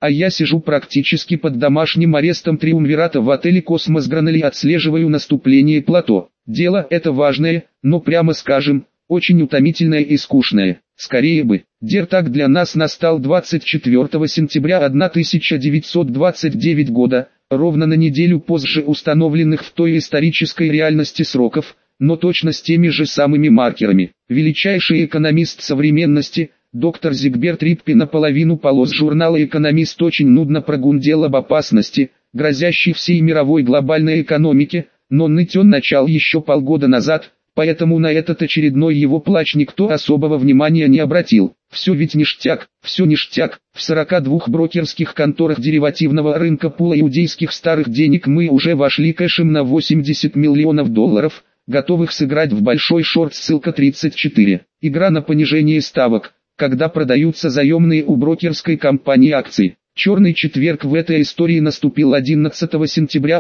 а я сижу практически под домашним арестом триумвирата в отеле «Космос Гранелли» и отслеживаю наступление плато. Дело это важное, но прямо скажем, очень утомительное и скучное. Скорее бы. Дертак для нас настал 24 сентября 1929 года, ровно на неделю позже установленных в той исторической реальности сроков, но точно с теми же самыми маркерами. Величайший экономист современности, доктор Зигберт Риппи, наполовину полос журнала «Экономист» очень нудно прогундел об опасности, грозящей всей мировой глобальной экономике, но ныть он начал еще полгода назад, поэтому на этот очередной его плач никто особого внимания не обратил. Все ведь ништяк, все ништяк. В 42 брокерских конторах деривативного рынка пула иудейских старых денег мы уже вошли кэшем на 80 миллионов долларов, готовых сыграть в большой шорт, ссылка 34. Игра на понижение ставок, когда продаются заемные у брокерской компании акции. Черный четверг в этой истории наступил 11 сентября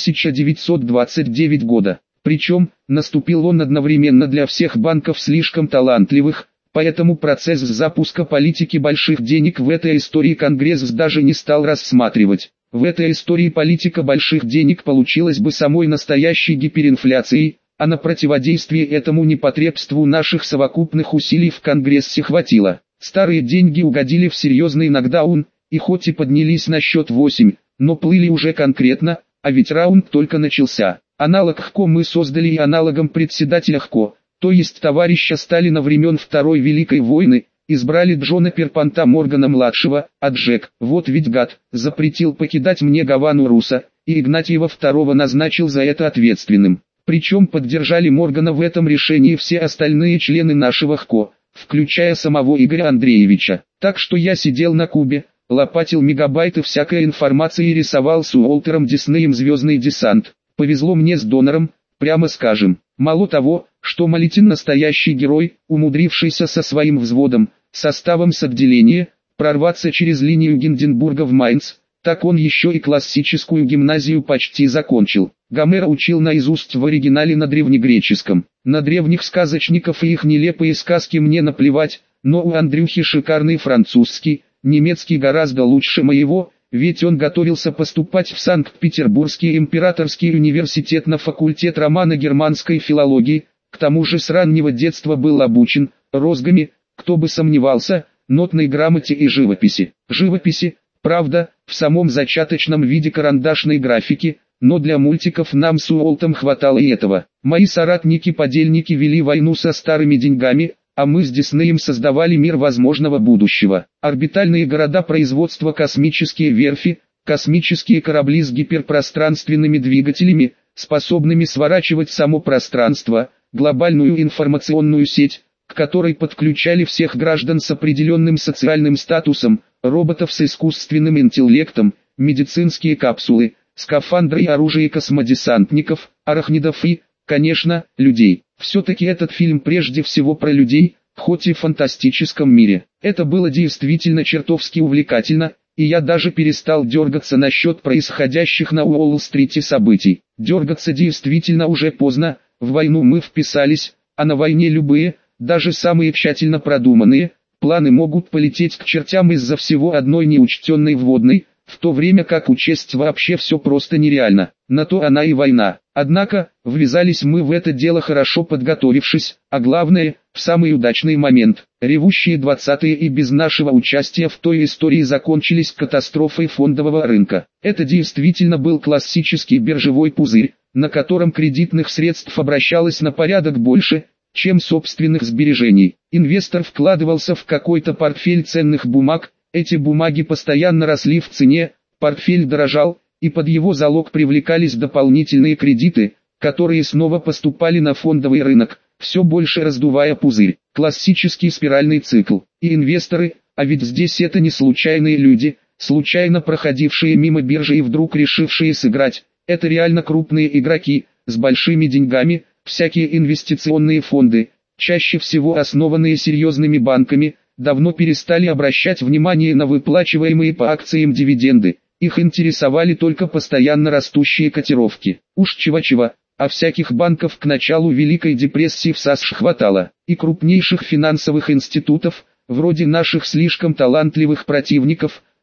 1929 года. Причем, наступил он одновременно для всех банков слишком талантливых, поэтому процесс запуска политики больших денег в этой истории Конгресс даже не стал рассматривать. В этой истории политика больших денег получилась бы самой настоящей гиперинфляцией, а на противодействие этому непотребству наших совокупных усилий в Конгрессе хватило. Старые деньги угодили в серьезный нокдаун, и хоть и поднялись на счет 8, но плыли уже конкретно, а ведь раунд только начался. Аналог ХКО мы создали и аналогом председателя ХКО, то есть товарища Сталина времен Второй Великой войны, избрали Джона Перпанта Моргана-младшего, а Джек, вот ведь гад, запретил покидать мне Гавану Руса, и Игнатьева II назначил за это ответственным. Причем поддержали Моргана в этом решении все остальные члены нашего ХКО, включая самого Игоря Андреевича. Так что я сидел на Кубе, лопатил мегабайты всякой информации и рисовал с Уолтером Диснеем «Звездный десант». Повезло мне с донором, прямо скажем. Мало того, что Малетин настоящий герой, умудрившийся со своим взводом, составом с отделения, прорваться через линию Гинденбурга в Майнц, так он еще и классическую гимназию почти закончил. Гомера учил наизусть в оригинале на древнегреческом. На древних сказочников и их нелепые сказки мне наплевать, но у Андрюхи шикарный французский, немецкий гораздо лучше моего, ведь он готовился поступать в Санкт-Петербургский императорский университет на факультет романо-германской филологии, к тому же с раннего детства был обучен, розгами, кто бы сомневался, нотной грамоте и живописи. Живописи, правда, в самом зачаточном виде карандашной графики, но для мультиков нам с Уолтом хватало и этого. Мои соратники-подельники вели войну со старыми деньгами, а мы с Диснеем создавали мир возможного будущего. Орбитальные города производства, космические верфи, космические корабли с гиперпространственными двигателями, способными сворачивать само пространство, глобальную информационную сеть, к которой подключали всех граждан с определенным социальным статусом, роботов с искусственным интеллектом, медицинские капсулы, скафандры и оружие космодесантников, арахнидов и, конечно, людей. Все-таки этот фильм прежде всего про людей, хоть и в фантастическом мире. Это было действительно чертовски увлекательно, и я даже перестал дергаться насчет происходящих на Уолл-стрите событий. Дергаться действительно уже поздно, в войну мы вписались, а на войне любые, даже самые тщательно продуманные, планы могут полететь к чертям из-за всего одной неучтенной вводной, в то время как учесть вообще все просто нереально. На то она и война. Однако, ввязались мы в это дело хорошо подготовившись, а главное, в самый удачный момент. Ревущие 20-е и без нашего участия в той истории закончились катастрофой фондового рынка. Это действительно был классический биржевой пузырь, на котором кредитных средств обращалось на порядок больше, чем собственных сбережений. Инвестор вкладывался в какой-то портфель ценных бумаг, эти бумаги постоянно росли в цене, портфель дорожал, и под его залог привлекались дополнительные кредиты, которые снова поступали на фондовый рынок, все больше раздувая пузырь. Классический спиральный цикл. И инвесторы, а ведь здесь это не случайные люди, случайно проходившие мимо биржи и вдруг решившие сыграть, это реально крупные игроки, с большими деньгами, всякие инвестиционные фонды, чаще всего основанные серьезными банками, давно перестали обращать внимание на выплачиваемые по акциям дивиденды, их интересовали только постоянно растущие котировки. Уж чего-чего, а всяких банков к началу Великой депрессии в САСШ хватало, и крупнейших финансовых институтов, вроде наших слишком талантливых противников,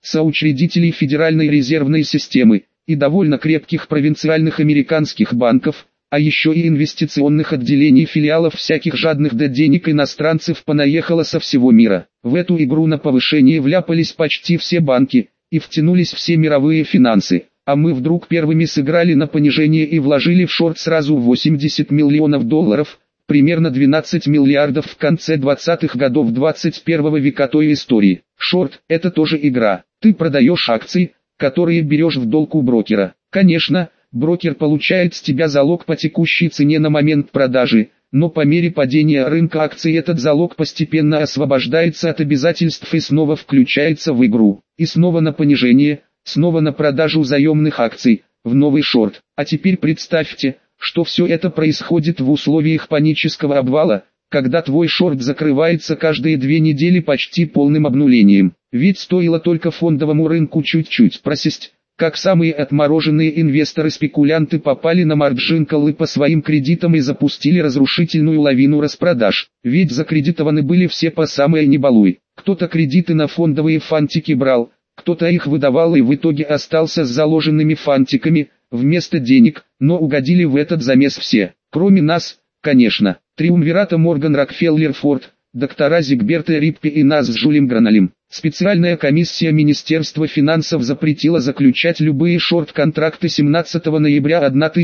соучредителей Федеральной резервной системы и довольно крепких провинциальных американских банков, а еще и инвестиционных отделений филиалов всяких жадных до денег иностранцев понаехало со всего мира. В эту игру на повышение вляпались почти все банки, и втянулись все мировые финансы, а мы вдруг первыми сыграли на понижение и вложили в шорт сразу 80 миллионов долларов, примерно 12 миллиардов в конце 20-х годов 21 века той истории. Шорт – это тоже игра. Ты продаешь акции, которые берешь в долг у брокера. Конечно, брокер получает с тебя залог по текущей цене на момент продажи, но по мере падения рынка акций этот залог постепенно освобождается от обязательств и снова включается в игру. И снова на понижение, снова на продажу заемных акций, в новый шорт. А теперь представьте, что все это происходит в условиях панического обвала, когда твой шорт закрывается каждые 2 недели почти полным обнулением. Ведь стоило только фондовому рынку чуть-чуть просесть, как самые отмороженные инвесторы-спекулянты попали на марджин-коллы по своим кредитам и запустили разрушительную лавину распродаж. Ведь закредитованы были все по самое не балуй. Кто-то кредиты на фондовые фантики брал, кто-то их выдавал и в итоге остался с заложенными фантиками, вместо денег, но угодили в этот замес все. Кроме нас, конечно, триумвирата Морган Рокфеллер Форд, доктора Зигберта Риппи и нас с Жюлем Граналем. Специальная комиссия Министерства финансов запретила заключать любые шорт-контракты 17 ноября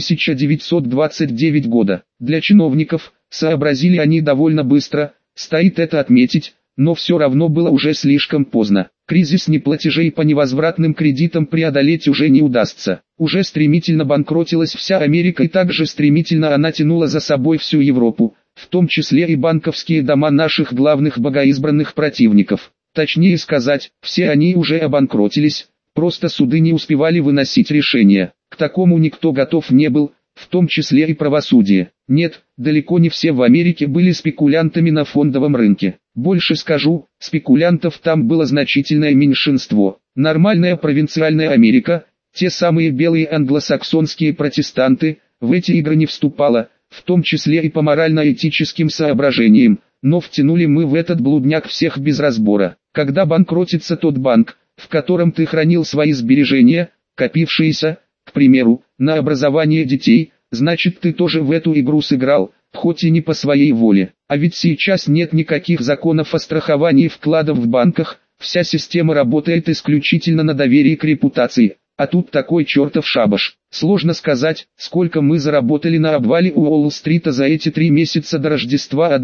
1929 года. Для чиновников, сообразили они довольно быстро, стоит это отметить, но все равно было уже слишком поздно. Кризис неплатежей по невозвратным кредитам преодолеть уже не удастся. Уже стремительно банкротилась вся Америка и также стремительно она тянула за собой всю Европу, в том числе и банковские дома наших главных богоизбранных противников. Точнее сказать, все они уже обанкротились, просто суды не успевали выносить решения. К такому никто готов не был, в том числе и правосудие. Нет, далеко не все в Америке были спекулянтами на фондовом рынке. Больше скажу, спекулянтов там было значительное меньшинство. Нормальная провинциальная Америка, те самые белые англосаксонские протестанты, в эти игры не вступала, в том числе и по морально-этическим соображениям, но втянули мы в этот блудняк всех без разбора. Когда банкротится тот банк, в котором ты хранил свои сбережения, копившиеся, к примеру, на образование детей, значит ты тоже в эту игру сыграл, хоть и не по своей воле. А ведь сейчас нет никаких законов о страховании вкладов в банках, вся система работает исключительно на доверии к репутации. А тут такой чертов шабаш. Сложно сказать, сколько мы заработали на обвале Уолл-стрита за эти 3 месяца до Рождества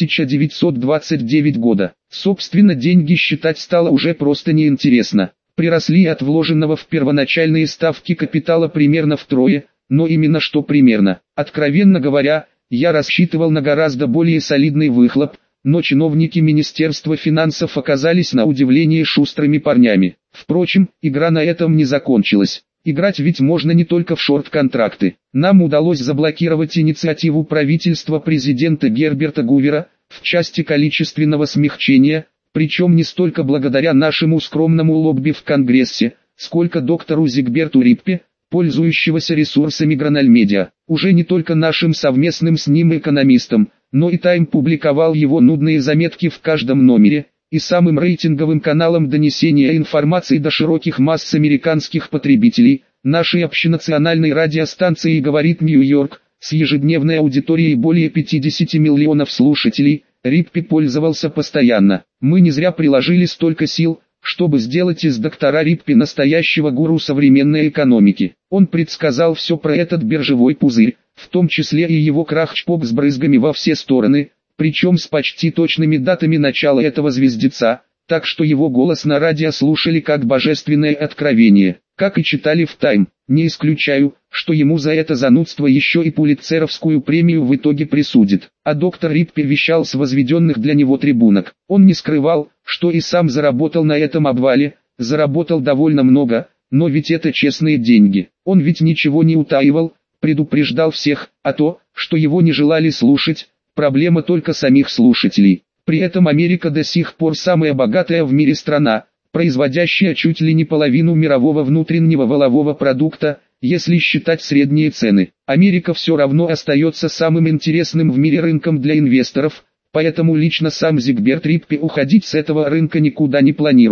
1929 года. Собственно, деньги считать стало уже просто неинтересно. Приросли от вложенного в первоначальные ставки капитала примерно втрое, но именно что примерно. Откровенно говоря, я рассчитывал на гораздо более солидный выхлоп, но чиновники Министерства финансов оказались на удивление шустрыми парнями. Впрочем, игра на этом не закончилась. Играть ведь можно не только в шорт-контракты. Нам удалось заблокировать инициативу правительства президента Герберта Гувера в части количественного смягчения, причем не столько благодаря нашему скромному лобби в Конгрессе, сколько доктору Зигберту Риппе, пользующегося ресурсами Граналь Медиа. Уже не только нашим совместным с ним экономистам, но и Тайм публиковал его нудные заметки в каждом номере, и самым рейтинговым каналом донесения информации до широких масс американских потребителей, нашей общенациональной радиостанции «Говорит Нью-Йорк», с ежедневной аудиторией более 50 миллионов слушателей, Риппи пользовался постоянно. Мы не зря приложили столько сил, чтобы сделать из доктора Риппи настоящего гуру современной экономики. Он предсказал все про этот биржевой пузырь, в том числе и его крах-чпок с брызгами во все стороны, причем с почти точными датами начала этого звездеца, так что его голос на радио слушали как божественное откровение, как и читали в Тайм. Не исключаю, что ему за это занудство еще и Пулитцеровскую премию в итоге присудит. А доктор Риппи вещал с возведенных для него трибунок. Он не скрывал, что и сам заработал на этом обвале, заработал довольно много, но ведь это честные деньги. Он ведь ничего не утаивал, предупреждал всех, а то, что его не желали слушать, проблема только самих слушателей. При этом Америка до сих пор самая богатая в мире страна, производящая чуть ли не половину мирового внутреннего валового продукта, если считать средние цены. Америка все равно остается самым интересным в мире рынком для инвесторов, поэтому лично сам Зигберт Риппи уходить с этого рынка никуда не планирует.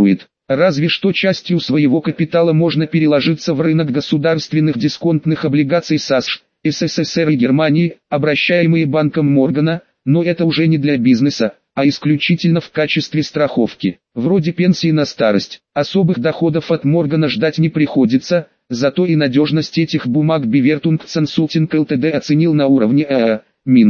Разве что частью своего капитала можно переложиться в рынок государственных дисконтных облигаций США, СССР и Германии, обращаемые банком Моргана, но это уже не для бизнеса, а исключительно в качестве страховки. Вроде пенсии на старость. Особых доходов от Моргана ждать не приходится, зато и надежность этих бумаг Bewertung Consulting Ltd оценил на уровне АА-.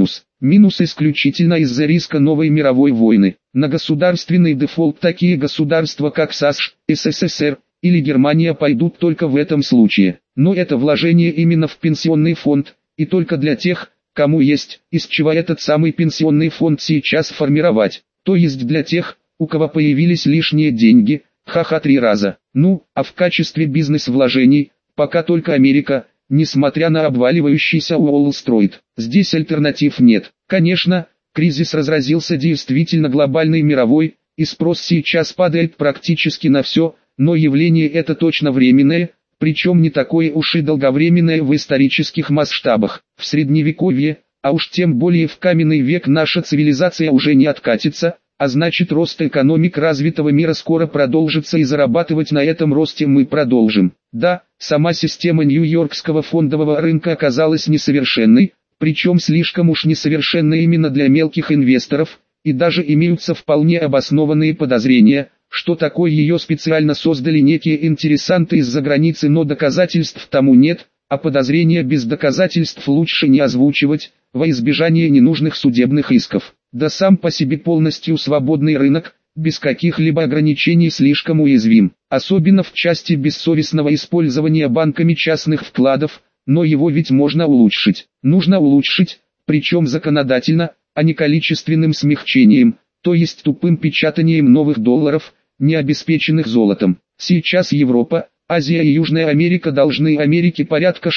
Минус исключительно из-за риска новой мировой войны. На государственный дефолт такие государства как США, СССР или Германия пойдут только в этом случае. Но это вложение именно в пенсионный фонд, и только для тех, кому есть, из чего этот самый пенсионный фонд сейчас формировать. То есть для тех, у кого появились лишние деньги, ха-ха 3 раза. Ну, а в качестве бизнес-вложений, пока только Америка, несмотря на обваливающийся Уолл-стрит. Здесь альтернатив нет. Конечно, кризис разразился действительно глобальный мировой, и спрос сейчас падает практически на все, но явление это точно временное, причем не такое уж и долговременное в исторических масштабах. В средневековье, а уж тем более в каменный век наша цивилизация уже не откатится, а значит рост экономик развитого мира скоро продолжится и зарабатывать на этом росте мы продолжим. Да, сама система Нью-Йоркского фондового рынка оказалась несовершенной, причем слишком уж несовершенной именно для мелких инвесторов, и даже имеются вполне обоснованные подозрения, что такое ее специально создали некие интересанты из-за границы, но доказательств тому нет, а подозрения без доказательств лучше не озвучивать, во избежание ненужных судебных исков. Да сам по себе полностью свободный рынок, без каких-либо ограничений слишком уязвим, особенно в части бессовестного использования банками частных вкладов, но его ведь можно улучшить. Нужно улучшить, причем законодательно, а не количественным смягчением, то есть тупым печатанием новых долларов, не обеспеченных золотом. Сейчас Европа, Азия и Южная Америка должны Америке порядка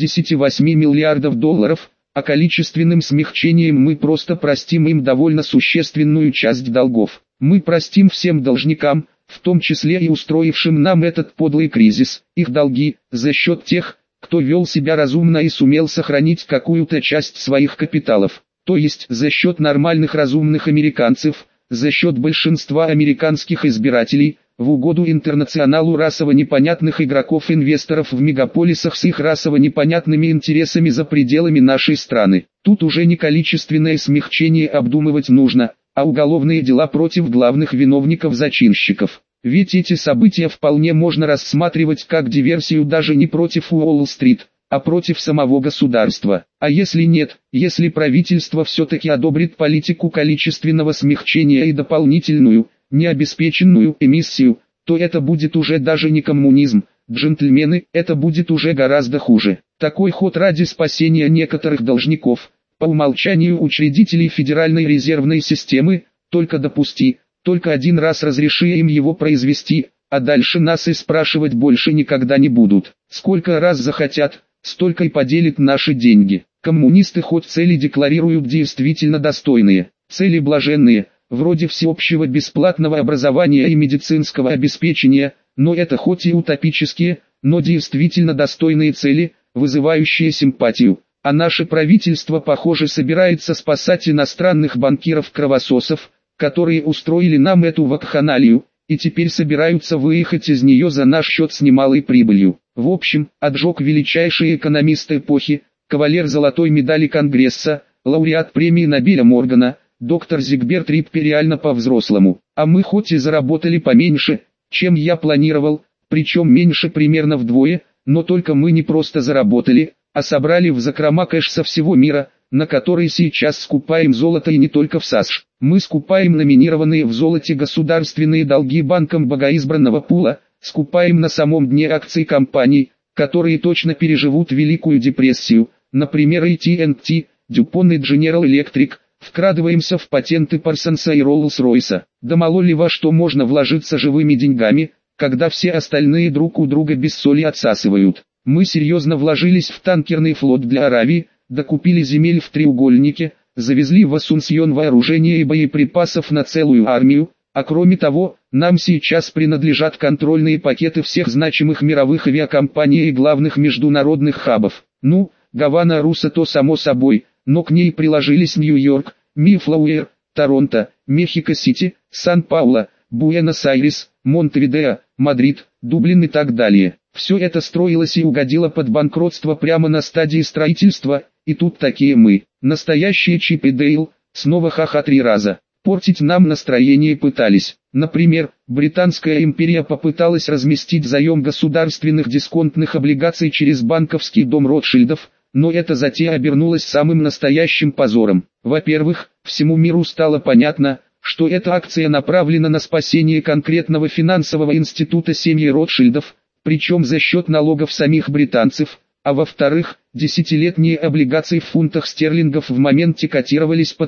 68 миллиардов долларов, а количественным смягчением мы просто простим им довольно существенную часть долгов. Мы простим всем должникам, в том числе и устроившим нам этот подлый кризис, их долги, за счет тех, кто вел себя разумно и сумел сохранить какую-то часть своих капиталов. То есть за счет нормальных разумных американцев, за счет большинства американских избирателей, в угоду интернационалу расово непонятных игроков-инвесторов в мегаполисах с их расово непонятными интересами за пределами нашей страны. Тут уже не количественное смягчение обдумывать нужно, а уголовные дела против главных виновников-зачинщиков. Ведь эти события вполне можно рассматривать как диверсию даже не против Уолл-стрит, а против самого государства. А если нет, если правительство все-таки одобрит политику количественного смягчения и дополнительную, необеспеченную эмиссию, то это будет уже даже не коммунизм, джентльмены, это будет уже гораздо хуже. Такой ход ради спасения некоторых должников, по умолчанию учредителей Федеральной резервной системы, только допусти, только один раз разреши им его произвести, а дальше нас и спрашивать больше никогда не будут. Сколько раз захотят, столько и поделят наши деньги. Коммунисты хоть цели декларируют действительно достойные, цели блаженные, вроде всеобщего бесплатного образования и медицинского обеспечения, но это хоть и утопические, но действительно достойные цели, вызывающие симпатию. А наше правительство, похоже, собирается спасать иностранных банкиров-кровососов, которые устроили нам эту вакханалию, и теперь собираются выехать из нее за наш счет с немалой прибылью. В общем, отжег величайший экономист эпохи, кавалер золотой медали Конгресса, лауреат премии Нобеля Моргана, доктор Зигберт Риппе реально по-взрослому. А мы хоть и заработали поменьше, чем я планировал, причем меньше примерно вдвое, но только мы не просто заработали, а собрали в закрома кэш со всего мира, на который сейчас скупаем золото, и не только в США. Мы скупаем номинированные в золоте государственные долги банкам богоизбранного пула, скупаем на самом дне акции компаний, которые точно переживут Великую депрессию, например AT&T, DuPont и General Electric, вкрадываемся в патенты Парсонса и Роллс-Ройса. Да мало ли во что можно вложиться живыми деньгами, когда все остальные друг у друга без соли отсасывают. Мы серьезно вложились в танкерный флот для Аравии, докупили земель в треугольнике, завезли в Асунсьон вооружение и боеприпасов на целую армию, а кроме того, нам сейчас принадлежат контрольные пакеты всех значимых мировых авиакомпаний и главных международных хабов. Ну, Гавана Руса то само собой, но к ней приложились Нью-Йорк, Мейфлауэр, Торонто, Мехико-Сити, Сан-Пауло, Буэнос-Айрес, Монтевидео, Мадрид, Дублин и так далее. Все это строилось и угодило под банкротство прямо на стадии строительства, и тут такие мы, настоящие Чип и Дейл, снова ха-ха 3 раза. Портить нам настроение пытались. Например, Британская империя попыталась разместить заем государственных дисконтных облигаций через банковский дом Ротшильдов, но эта затея обернулась самым настоящим позором. Во-первых, всему миру стало понятно, что эта акция направлена на спасение конкретного финансового института семьи Ротшильдов, причем за счет налогов самих британцев, а во-вторых, десятилетние облигации в фунтах стерлингов в моменте котировались под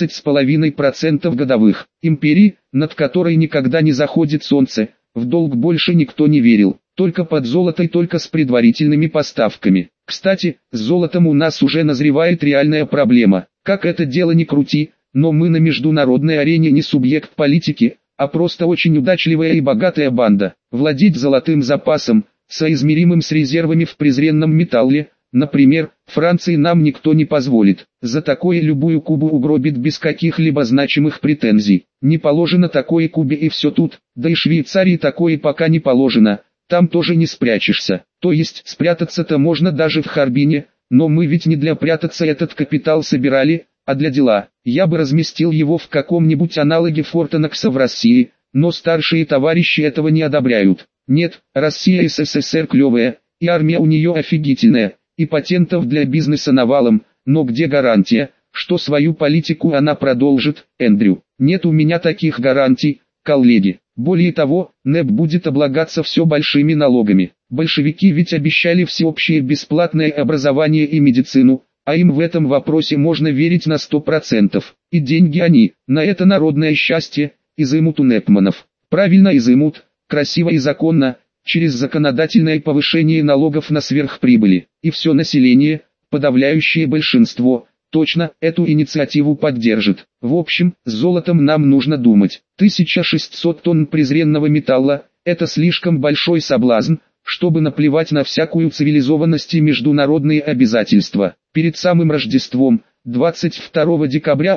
17,5% годовых. Империи, над которой никогда не заходит солнце, в долг больше никто не верил, только под золото и только с предварительными поставками. Кстати, с золотом у нас уже назревает реальная проблема. Как это дело не крути, но мы на международной арене не субъект политики, а просто очень удачливая и богатая банда. Владеть золотым запасом, соизмеримым с резервами в презренном металле, например, Франции нам никто не позволит. За такое любую Кубу угробит без каких-либо значимых претензий. Не положено такое Кубе и все тут, да и Швейцарии такое пока не положено, там тоже не спрячешься. То есть спрятаться-то можно даже в Харбине, но мы ведь не для прятаться этот капитал собирали, а для дела. Я бы разместил его в каком-нибудь аналоге Форта Нокса в России, но старшие товарищи этого не одобряют. Нет, Россия СССР клевая, и армия у нее офигительная, и патентов для бизнеса навалом, но где гарантия, что свою политику она продолжит, Эндрю? Нет у меня таких гарантий, коллеги. Более того, НЭП будет облагаться все большими налогами. Большевики ведь обещали всеобщее бесплатное образование и медицину, а им в этом вопросе можно верить на 100%. И деньги они, на это народное счастье, изымут у НЭПманов. Правильно изымут. Красиво и законно, через законодательное повышение налогов на сверхприбыли. И все население, подавляющее большинство, точно эту инициативу поддержит. В общем, с золотом нам нужно думать. 1600 тонн презренного металла – это слишком большой соблазн, чтобы наплевать на всякую цивилизованность и международные обязательства. Перед самым Рождеством, 22 декабря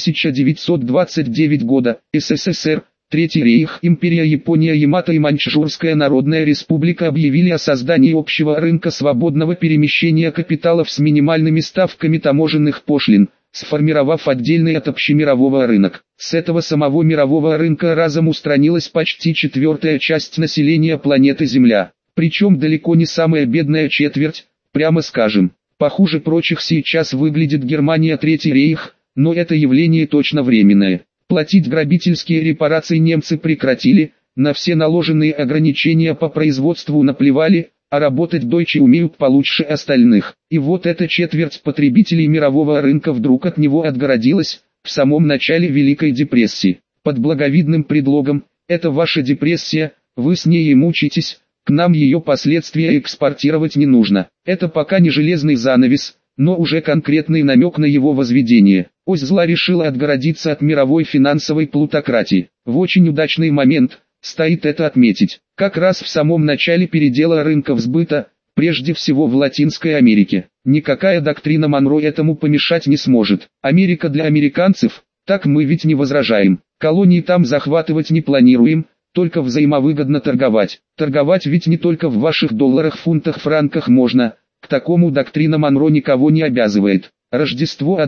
1929 года, СССР, Третий рейх, Империя Япония, Ямато и Маньчжурская Народная Республика объявили о создании общего рынка свободного перемещения капиталов с минимальными ставками таможенных пошлин, сформировав отдельный от общемирового рынок. С этого самого мирового рынка разом устранилась почти четвертая часть населения планеты Земля. Причем далеко не самая бедная четверть, прямо скажем. Похуже прочих сейчас выглядит Германия, Третий рейх, но это явление точно временное. Платить грабительские репарации немцы прекратили, на все наложенные ограничения по производству наплевали, а работать Deutsche умеют получше остальных. И вот эта четверть потребителей мирового рынка вдруг от него отгородилась, в самом начале Великой депрессии. Под благовидным предлогом «это ваша депрессия, вы с ней и мучитесь», к нам ее последствия экспортировать не нужно. Это пока не железный занавес, но уже конкретный намек на его возведение. Ось зла решила отгородиться от мировой финансовой плутократии. В очень удачный момент, стоит это отметить, как раз в самом начале передела рынков сбыта, прежде всего в Латинской Америке. Никакая доктрина Монро этому помешать не сможет. Америка для американцев, так мы ведь не возражаем. Колонии там захватывать не планируем, только взаимовыгодно торговать. Торговать ведь не только в ваших долларах, фунтах, франках можно. К такому доктрина Монро никого не обязывает. Рождество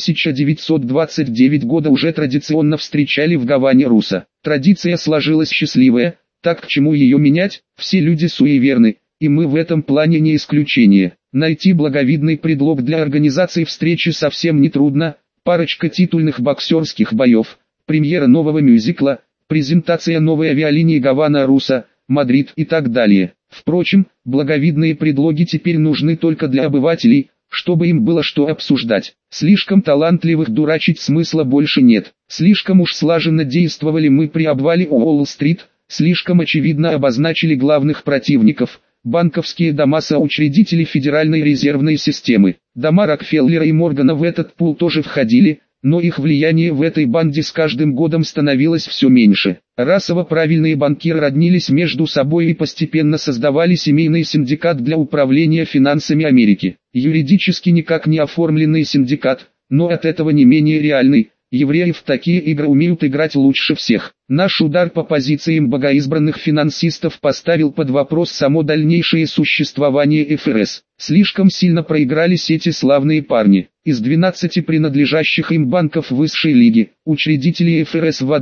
1929 года уже традиционно встречали в Гаване Руса. Традиция сложилась счастливая, так к чему ее менять? Все люди суеверны, и мы в этом плане не исключение. Найти благовидный предлог для организации встречи совсем не трудно. Парочка титульных боксерских боев, премьера нового мюзикла, презентация новой авиалинии Гавана Руса, Мадрид и так далее. Впрочем, благовидные предлоги теперь нужны только для обывателей, чтобы им было что обсуждать. Слишком талантливых дурачить смысла больше нет. Слишком уж слаженно действовали мы при обвале Уолл-стрит, слишком очевидно обозначили главных противников. Банковские дома соучредителей Федеральной резервной системы. Дома Рокфеллера и Моргана в этот пул тоже входили, но их влияние в этой банде с каждым годом становилось все меньше. Расово правильные банкиры роднились между собой и постепенно создавали семейный синдикат для управления финансами Америки. Юридически никак не оформленный синдикат, но от этого не менее реальный, евреи в такие игры умеют играть лучше всех. Наш удар по позициям богоизбранных финансистов поставил под вопрос само дальнейшее существование ФРС. Слишком сильно проигрались эти славные парни. Из 12 принадлежащих им банков высшей лиги, учредители ФРС в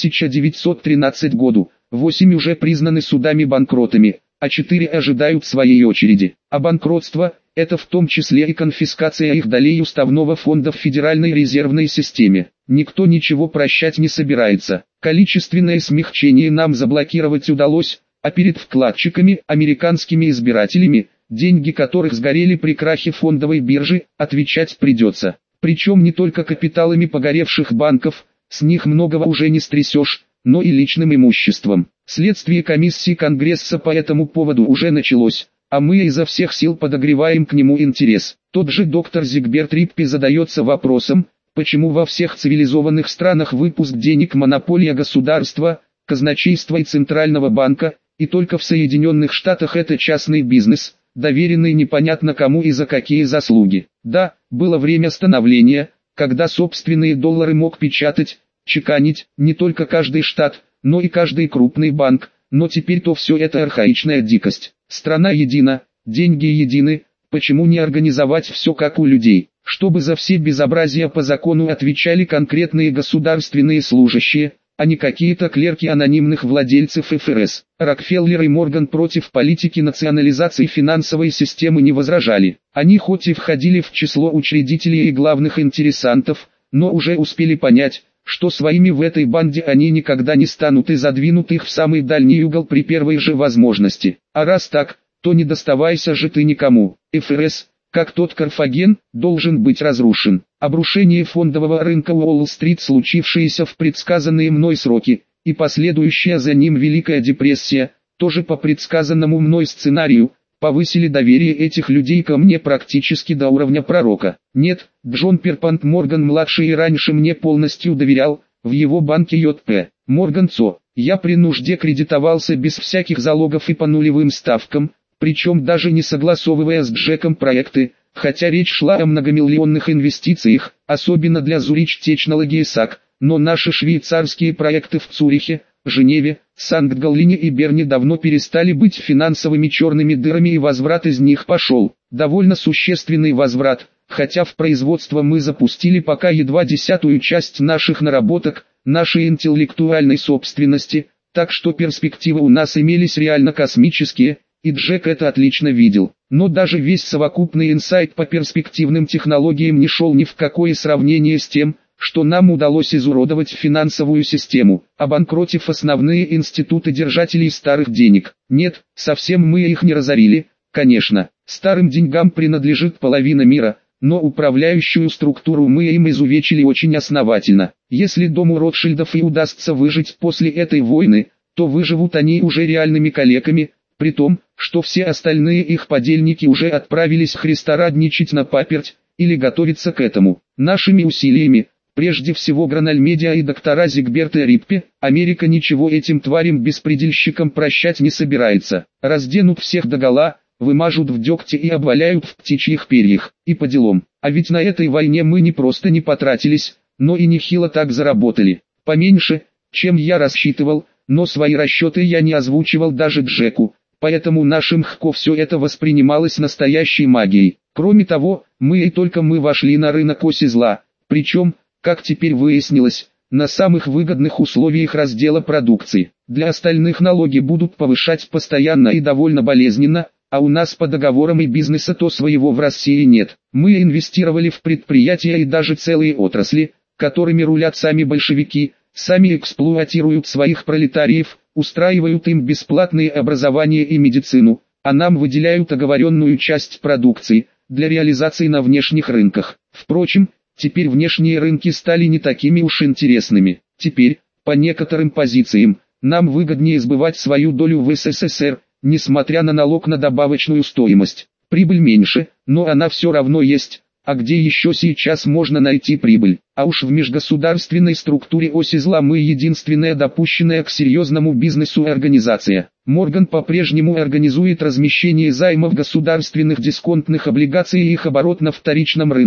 1913 году, 8 уже признаны судами банкротами, а 4 ожидают своей очереди. А банкротство – это в том числе и конфискация их долей уставного фонда в Федеральной резервной системе. Никто ничего прощать не собирается. Количественное смягчение нам заблокировать удалось, а перед вкладчиками, американскими избирателями, деньги которых сгорели при крахе фондовой биржи, отвечать придется. Причем не только капиталами погоревших банков, с них многого уже не стрясешь, но и личным имуществом. Следствие комиссии Конгресса по этому поводу уже началось, а мы изо всех сил подогреваем к нему интерес. Тот же доктор Зигберт Риппи задается вопросом, почему во всех цивилизованных странах выпуск денег монополия государства, казначейства и Центрального банка, и только в Соединенных Штатах это частный бизнес, доверенный непонятно кому и за какие заслуги. Да, было время становления, когда собственные доллары мог печатать, чеканить не только каждый штат, но и каждый крупный банк, но теперь-то все это архаичная дикость. Страна едина, деньги едины, почему не организовать все как у людей, чтобы за все безобразия по закону отвечали конкретные государственные служащие, а не какие-то клерки анонимных владельцев ФРС. Рокфеллер и Морган против политики национализации финансовой системы не возражали. Они хоть и входили в число учредителей и главных интересантов, но уже успели понять, что своими в этой банде они никогда не станут и задвинут их в самый дальний угол при первой же возможности. А раз так, то не доставайся же ты никому. ФРС, как тот Карфаген, должен быть разрушен. Обрушение фондового рынка Уолл-стрит, случившееся в предсказанные мной сроки, и последующая за ним Великая депрессия, тоже по предсказанному мной сценарию, повысили доверие этих людей ко мне практически до уровня пророка. Нет, Джон Перпант Морган-младший и раньше мне полностью доверял, в его банке J.P. Morgan ЦО. Я при нужде кредитовался без всяких залогов и по нулевым ставкам, причем даже не согласовывая с Джеком проекты, хотя речь шла о многомиллионных инвестициях, особенно для Zurich Technology SAC, но наши швейцарские проекты в Цюрихе, Женеве, Санкт-Галлине и Берне давно перестали быть финансовыми черными дырами, и возврат из них пошел. Довольно существенный возврат, хотя в производство мы запустили пока едва 10-ую часть наших наработок, нашей интеллектуальной собственности, так что перспективы у нас имелись реально космические, и Джек это отлично видел. Но даже весь совокупный инсайт по перспективным технологиям не шел ни в какое сравнение с тем, что нам удалось изуродовать финансовую систему, обанкротив основные институты держателей старых денег. Нет, совсем мы их не разорили, конечно, старым деньгам принадлежит половина мира, но управляющую структуру мы им изувечили очень основательно. Если дому Ротшильдов и удастся выжить после этой войны, то выживут они уже реальными калеками, при том, что все остальные их подельники уже отправились христорадничать на паперть, или готовиться к этому. Нашими усилиями, прежде всего Гранальмедиа и доктора Зигберта Риппи, Америка ничего этим тварям-беспредельщикам прощать не собирается. Разденут всех догола, вымажут в дегте и обваляют в птичьих перьях. И по делам. А ведь на этой войне мы не просто не потратились, но и нехило так заработали. Поменьше, чем я рассчитывал, но свои расчеты я не озвучивал даже Джеку. Поэтому нашим ХКО все это воспринималось настоящей магией. Кроме того, мы и только мы вошли на рынок оси зла, причем, как теперь выяснилось, на самых выгодных условиях раздела продукции. Для остальных налоги будут повышать постоянно и довольно болезненно, а у нас по договорам и бизнеса то своего в России нет. Мы инвестировали в предприятия и даже целые отрасли, которыми рулят сами большевики, сами эксплуатируют своих пролетариев, устраивают им бесплатные образование и медицину, а нам выделяют оговоренную часть продукции, для реализации на внешних рынках. Впрочем, теперь внешние рынки стали не такими уж интересными. Теперь, по некоторым позициям, нам выгоднее сбывать свою долю в СССР, несмотря на налог на добавочную стоимость. Прибыль меньше, но она все равно есть. А где еще сейчас можно найти прибыль? А уж в межгосударственной структуре оси зла мы единственная допущенная к серьезному бизнесу организация. Морган по-прежнему организует размещение займов государственных дисконтных облигаций и их оборот на вторичном рынке,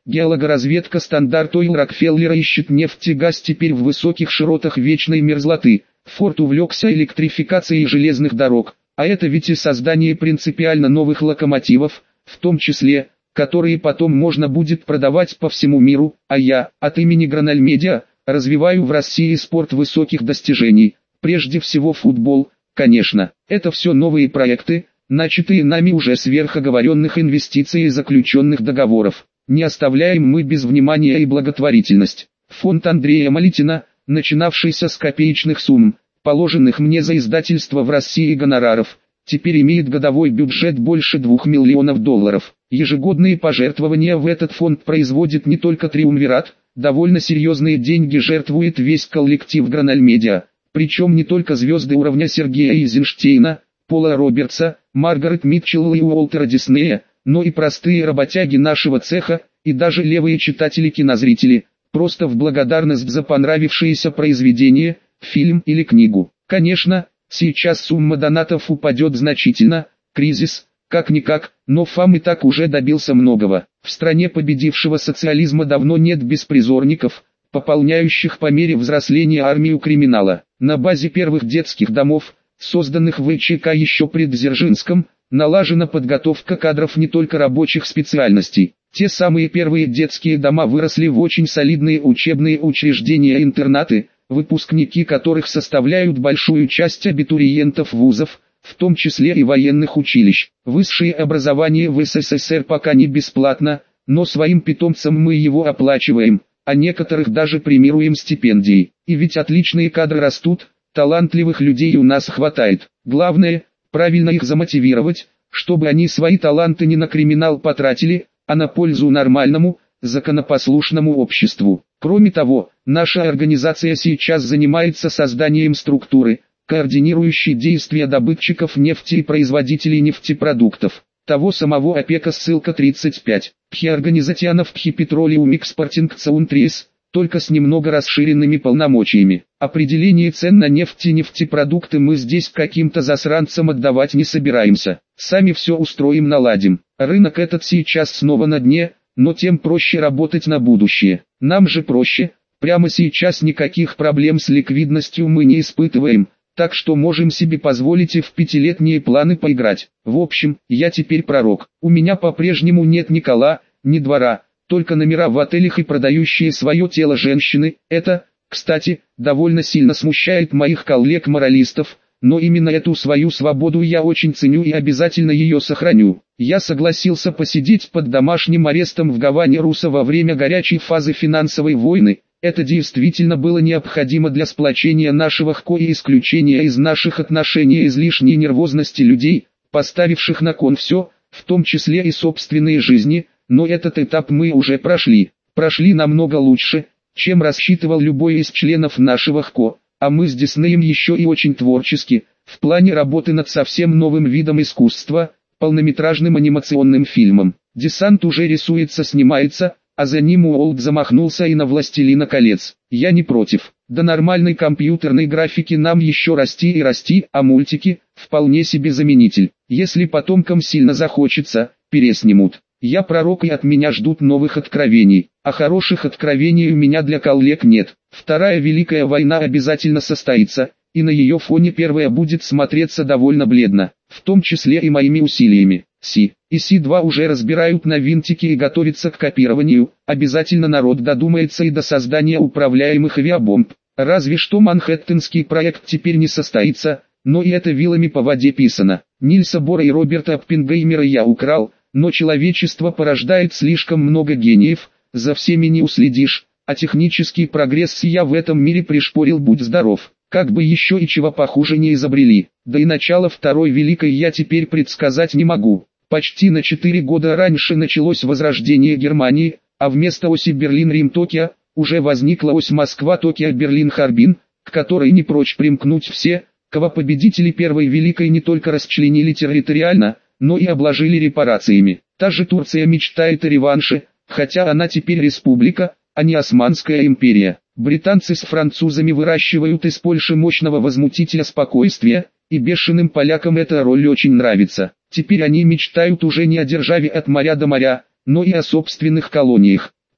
Геологоразведка Стандарт Ойл Рокфеллера ищет нефть и газ теперь в высоких широтах вечной мерзлоты. Форд увлекся электрификацией железных дорог, а это ведь и создание принципиально новых локомотивов, в том числе, которые потом можно будет продавать по всему миру, а я, от имени Граналь Медиа, развиваю в России спорт высоких достижений, прежде всего футбол, конечно. Это все новые проекты, начатые нами уже сверх оговоренных инвестиций и заключенных договоров. Не оставляем мы без внимания и благотворительность. Фонд Андрея Малитина, начинавшийся с копеечных сумм, положенных мне за издательство в России гонораров, теперь имеет годовой бюджет больше $2 миллионов. Ежегодные пожертвования в этот фонд производит не только Триумвират, довольно серьезные деньги жертвует весь коллектив Граналь Медиа, причем не только звезды уровня Сергея Эйзенштейна, Пола Робертса, Маргарет Митчелл и Уолтера Диснея, но и простые работяги нашего цеха, и даже левые читатели-кинозрители, просто в благодарность за понравившееся произведение, фильм или книгу. Конечно, сейчас сумма донатов упадет значительно, кризис, как-никак, но ФАМ и так уже добился многого. В стране победившего социализма давно нет беспризорников, пополняющих по мере взросления армию криминала. На базе первых детских домов, созданных в ВЧК еще при Дзержинском, налажена подготовка кадров не только рабочих специальностей. Те самые первые детские дома выросли в очень солидные учебные учреждения-интернаты, выпускники которых составляют большую часть абитуриентов вузов, в том числе и военных училищ. Высшее образование в СССР пока не бесплатно, но своим питомцам мы его оплачиваем, а некоторых даже премируем стипендией. И ведь отличные кадры растут, талантливых людей у нас хватает. Главное, правильно их замотивировать, чтобы они свои таланты не на криминал потратили, а на пользу нормальному, законопослушному обществу. Кроме того, наша организация сейчас занимается созданием структуры, координирующей действия добытчиков нефти и производителей нефтепродуктов. Того самого ОПЕКа ссылка 35. Пхиорганизационов Пхипетролиум Экспортинг Цаунтрис, только с немного расширенными полномочиями. Определение цен на нефть и нефтепродукты мы здесь каким-то засранцам отдавать не собираемся. Сами все устроим, наладим. Рынок этот сейчас снова на дне, но тем проще работать на будущее. Нам же проще, прямо сейчас никаких проблем с ликвидностью мы не испытываем, так что можем себе позволить и в пятилетние планы поиграть. В общем, я теперь пророк. У меня по-прежнему нет ни кола, ни двора, только номера в отелях и продающие свое тело женщины. Это, кстати, довольно сильно смущает моих коллег-моралистов, но именно эту свою свободу я очень ценю и обязательно ее сохраню. Я согласился посидеть под домашним арестом в Гаване Руса во время горячей фазы финансовой войны. Это действительно было необходимо для сплочения нашего ХКО и исключения из наших отношений излишней нервозности людей, поставивших на кон все, в том числе и собственные жизни, но этот этап мы уже прошли. Прошли намного лучше, чем рассчитывал любой из членов нашего ХКО, а мы с Диснеем еще и очень творчески, в плане работы над совсем новым видом искусства, полнометражным анимационным фильмом. «Десант» уже рисуется, снимается, а за ним Уолт замахнулся и на «Властелина колец». Я не против. До нормальной компьютерной графики нам еще расти и расти, а мультики – вполне себе заменитель. Если потомкам сильно захочется, переснимут. Я пророк и от меня ждут новых откровений, а хороших откровений у меня для коллег нет. Вторая Великая война обязательно состоится, и на ее фоне первая будет смотреться довольно бледно, в том числе и моими усилиями. Си и Си-2 уже разбирают на винтики и готовятся к копированию, обязательно народ додумается и до создания управляемых авиабомб. Разве что Манхэттенский проект теперь не состоится, но и это вилами по воде писано. Нильса Бора и Роберта Оппенгеймера я украл, но человечество порождает слишком много гениев, за всеми не уследишь, а технический прогресс я в этом мире пришпорил, будь здоров. Как бы еще и чего похуже не изобрели, да и начало Второй Великой я теперь предсказать не могу. Почти на 4 года раньше началось возрождение Германии, а вместо оси Берлин-Рим-Токио, уже возникла ось Москва-Токио-Берлин-Харбин, к которой не прочь примкнуть все, кого победители Первой Великой не только расчленили территориально, но и обложили репарациями. Та же Турция мечтает о реванше, хотя она теперь республика, а не Османская империя. Британцы с французами выращивают из Польши мощного возмутителя спокойствия, и бешеным полякам эта роль очень нравится. Теперь они мечтают уже не о державе от моря до моря, но и о собственных колониях.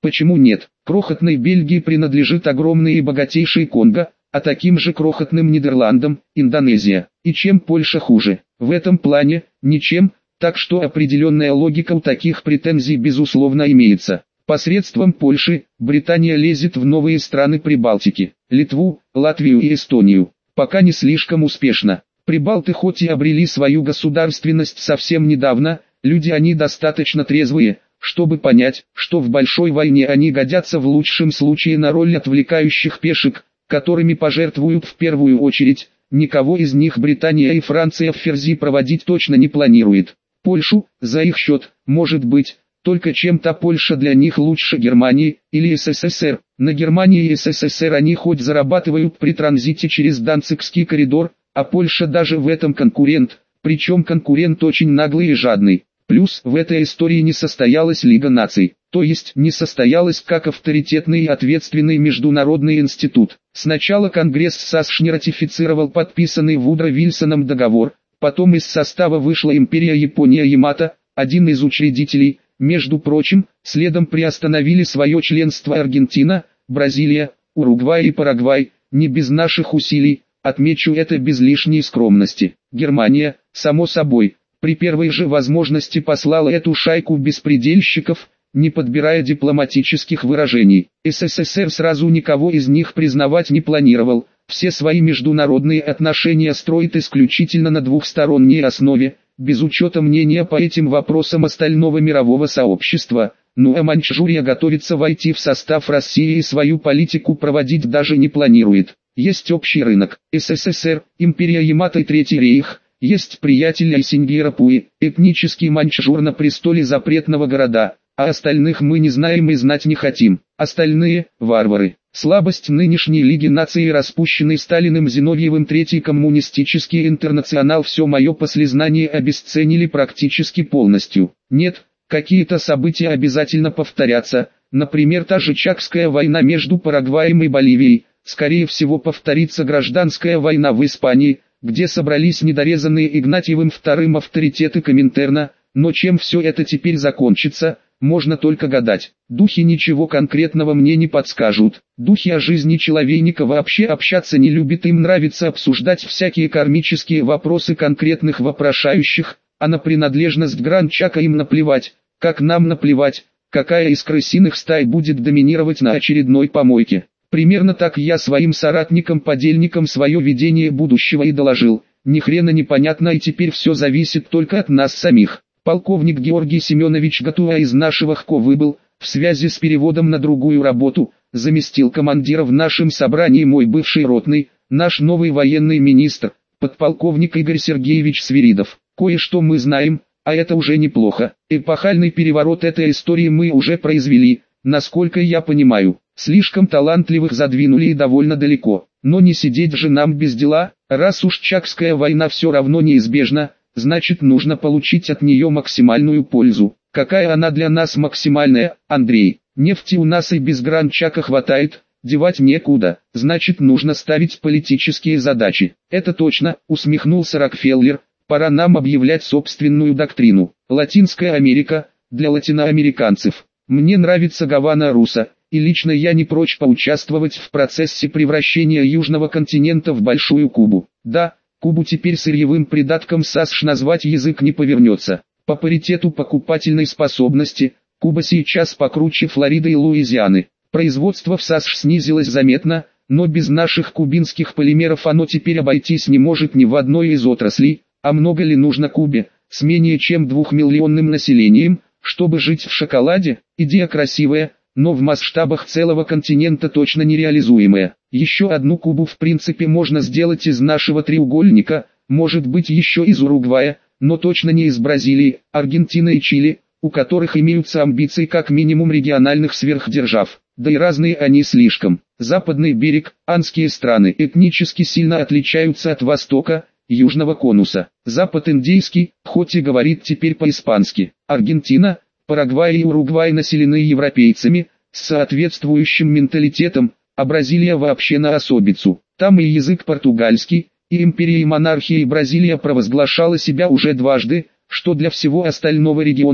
Почему нет? Крохотной Бельгии принадлежит огромный и богатейший Конго, а таким же крохотным Нидерландам – Индонезия. И чем Польша хуже? В этом плане – ничем, так что определенная логика у таких претензий безусловно имеется. Посредством Польши, Британия лезет в новые страны Прибалтики – Литву, Латвию и Эстонию. Пока не слишком успешно. Прибалты хоть и обрели свою государственность совсем недавно, люди они достаточно трезвые, чтобы понять, что в большой войне они годятся в лучшем случае на роль отвлекающих пешек, которыми пожертвуют в первую очередь. Никого из них Британия и Франция в ферзи проводить точно не планирует. Польшу, за их счет, может быть, только чем-то Польша для них лучше Германии или СССР. На Германии и СССР они хоть зарабатывают при транзите через Данцигский коридор, а Польша даже в этом конкурент, причем конкурент очень наглый и жадный. Плюс в этой истории не состоялась Лига наций, то есть не состоялась как авторитетный и ответственный международный институт. Сначала Конгресс САСШ не ратифицировал подписанный Вудро Вильсоном договор, потом из состава вышла империя Япония-Ямато, один из учредителей. Между прочим, следом приостановили свое членство Аргентина, Бразилия, Уругвай и Парагвай, не без наших усилий, отмечу это без лишней скромности. Германия, само собой, при первой же возможности послала эту шайку беспредельщиков, не подбирая дипломатических выражений. СССР сразу никого из них признавать не планировал, все свои международные отношения строит исключительно на двухсторонней основе, без учета мнения по этим вопросам остального мирового сообщества. Ну а Маньчжурия готовится войти в состав России и свою политику проводить даже не планирует. Есть общий рынок, СССР, империя Ямато и Третий рейх. Есть приятель Айсингера Пуи, этнический маньчжур на престоле запретного города, а остальных мы не знаем и знать не хотим. Остальные – варвары. Слабость нынешней Лиги наций, распущенной Сталиным Зиновьевым, Третий коммунистический интернационал, все мое послезнание обесценили практически полностью. Нет, какие-то события обязательно повторятся, например та же Чакская война между Парагваем и Боливией, скорее всего повторится гражданская война в Испании, где собрались недорезанные Игнатьевым II авторитеты Коминтерна, но чем все это теперь закончится, можно только гадать. Духи ничего конкретного мне не подскажут. Духи о жизни человейника вообще общаться не любят, им нравится обсуждать всякие кармические вопросы конкретных вопрошающих, а на принадлежность Гранд-Чака им наплевать, как нам наплевать, какая из крысиных стай будет доминировать на очередной помойке. Примерно так я своим соратникам-подельникам свое видение будущего и доложил. Ни хрена непонятно, и теперь все зависит только от нас самих. Полковник Георгий Семенович Гатуа из нашего ХКО выбыл, в связи с переводом на другую работу, заместил командира в нашем собрании мой бывший ротный, наш новый военный министр, подполковник Игорь Сергеевич Свиридов. Кое-что мы знаем, а это уже неплохо. Эпохальный переворот этой истории мы уже произвели, насколько я понимаю. Слишком талантливых задвинули и довольно далеко. Но не сидеть же нам без дела, раз уж Чакская война все равно неизбежна, значит нужно получить от нее максимальную пользу. Какая она для нас максимальная, Андрей? Нефти у нас и без Гранд-Чака хватает, девать некуда, значит нужно ставить политические задачи. Это точно, усмехнулся Рокфеллер, пора нам объявлять собственную доктрину. Латинская Америка, для латиноамериканцев. Мне нравится Гавана Руса. И лично я не прочь поучаствовать в процессе превращения Южного континента в Большую Кубу. Да, Кубу теперь сырьевым придатком САСШ назвать язык не повернется. По паритету покупательной способности, Куба сейчас покруче Флориды и Луизианы. Производство в САСШ снизилось заметно, но без наших кубинских полимеров оно теперь обойтись не может ни в одной из отраслей. А много ли нужно Кубе, с менее чем 2-миллионным населением, чтобы жить в шоколаде? Идея красивая, но в масштабах целого континента точно нереализуемая. Еще одну Кубу в принципе можно сделать из нашего треугольника, может быть еще из Уругвая, но точно не из Бразилии, Аргентины и Чили, у которых имеются амбиции как минимум региональных сверхдержав. Да и разные они слишком. Западный берег, андские страны этнически сильно отличаются от востока, южного конуса. Запад индейский, хоть и говорит теперь по-испански. Аргентина, Парагвай и Уругвай населены европейцами, с соответствующим менталитетом, а Бразилия вообще на особицу. Там и язык португальский, и империя и монархия, и Бразилия провозглашала себя уже дважды, что для всего остального региона,